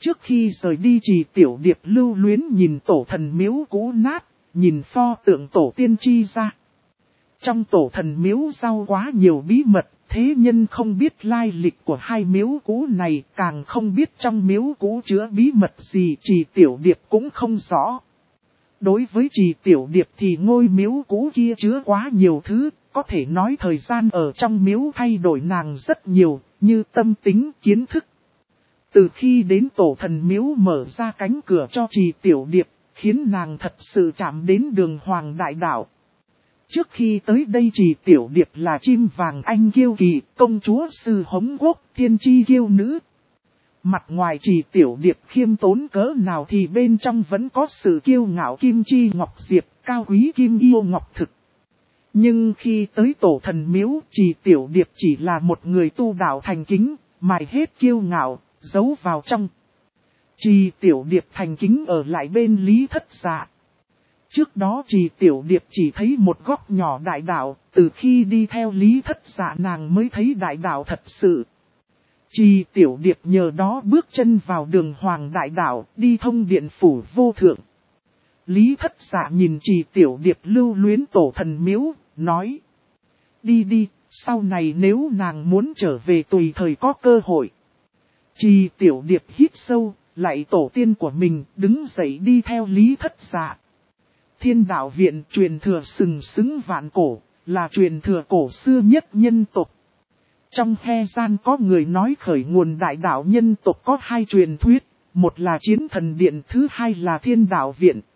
Trước khi rời đi Trì Tiểu Điệp lưu luyến nhìn tổ thần miếu cũ nát, nhìn pho tượng tổ tiên chi ra. Trong tổ thần miếu giao quá nhiều bí mật, thế nhân không biết lai lịch của hai miếu cũ này, càng không biết trong miếu cũ chứa bí mật gì, Trì Tiểu Điệp cũng không rõ. Đối với Trì Tiểu Điệp thì ngôi miếu cũ kia chứa quá nhiều thứ, có thể nói thời gian ở trong miếu thay đổi nàng rất nhiều, như tâm tính, kiến thức. Từ khi đến tổ thần miếu mở ra cánh cửa cho Trì Tiểu Điệp, khiến nàng thật sự chạm đến đường hoàng đại đạo. Trước khi tới đây Trì Tiểu Điệp là chim vàng anh kiêu kỳ, công chúa sư hống quốc, thiên chi kiêu nữ. Mặt ngoài Trì Tiểu Điệp khiêm tốn cỡ nào thì bên trong vẫn có sự kiêu ngạo kim chi ngọc diệp, cao quý kim yêu ngọc thực. Nhưng khi tới tổ thần miếu, Trì Tiểu Điệp chỉ là một người tu đạo thành kính, mài hết kiêu ngạo, giấu vào trong. Trì Tiểu Điệp thành kính ở lại bên Lý Thất Dạ. Trước đó Trì Tiểu Điệp chỉ thấy một góc nhỏ đại đạo, từ khi đi theo Lý Thất Dạ nàng mới thấy đại đạo thật sự. Trì Tiểu Điệp nhờ đó bước chân vào đường hoàng đại đạo, đi thông điện phủ vô thượng. Lý Thất Dạ nhìn Trì Tiểu Điệp lưu luyến tổ thần miếu, nói. Đi đi, sau này nếu nàng muốn trở về tùy thời có cơ hội. Trì Tiểu Điệp hít sâu, lạy tổ tiên của mình, đứng dậy đi theo Lý Thất Dạ. Thiên đạo viện truyền thừa sừng sững vạn cổ, là truyền thừa cổ xưa nhất nhân tộc. Trong he gian có người nói khởi nguồn đại đạo nhân tộc có hai truyền thuyết, một là chiến thần điện, thứ hai là thiên đạo viện.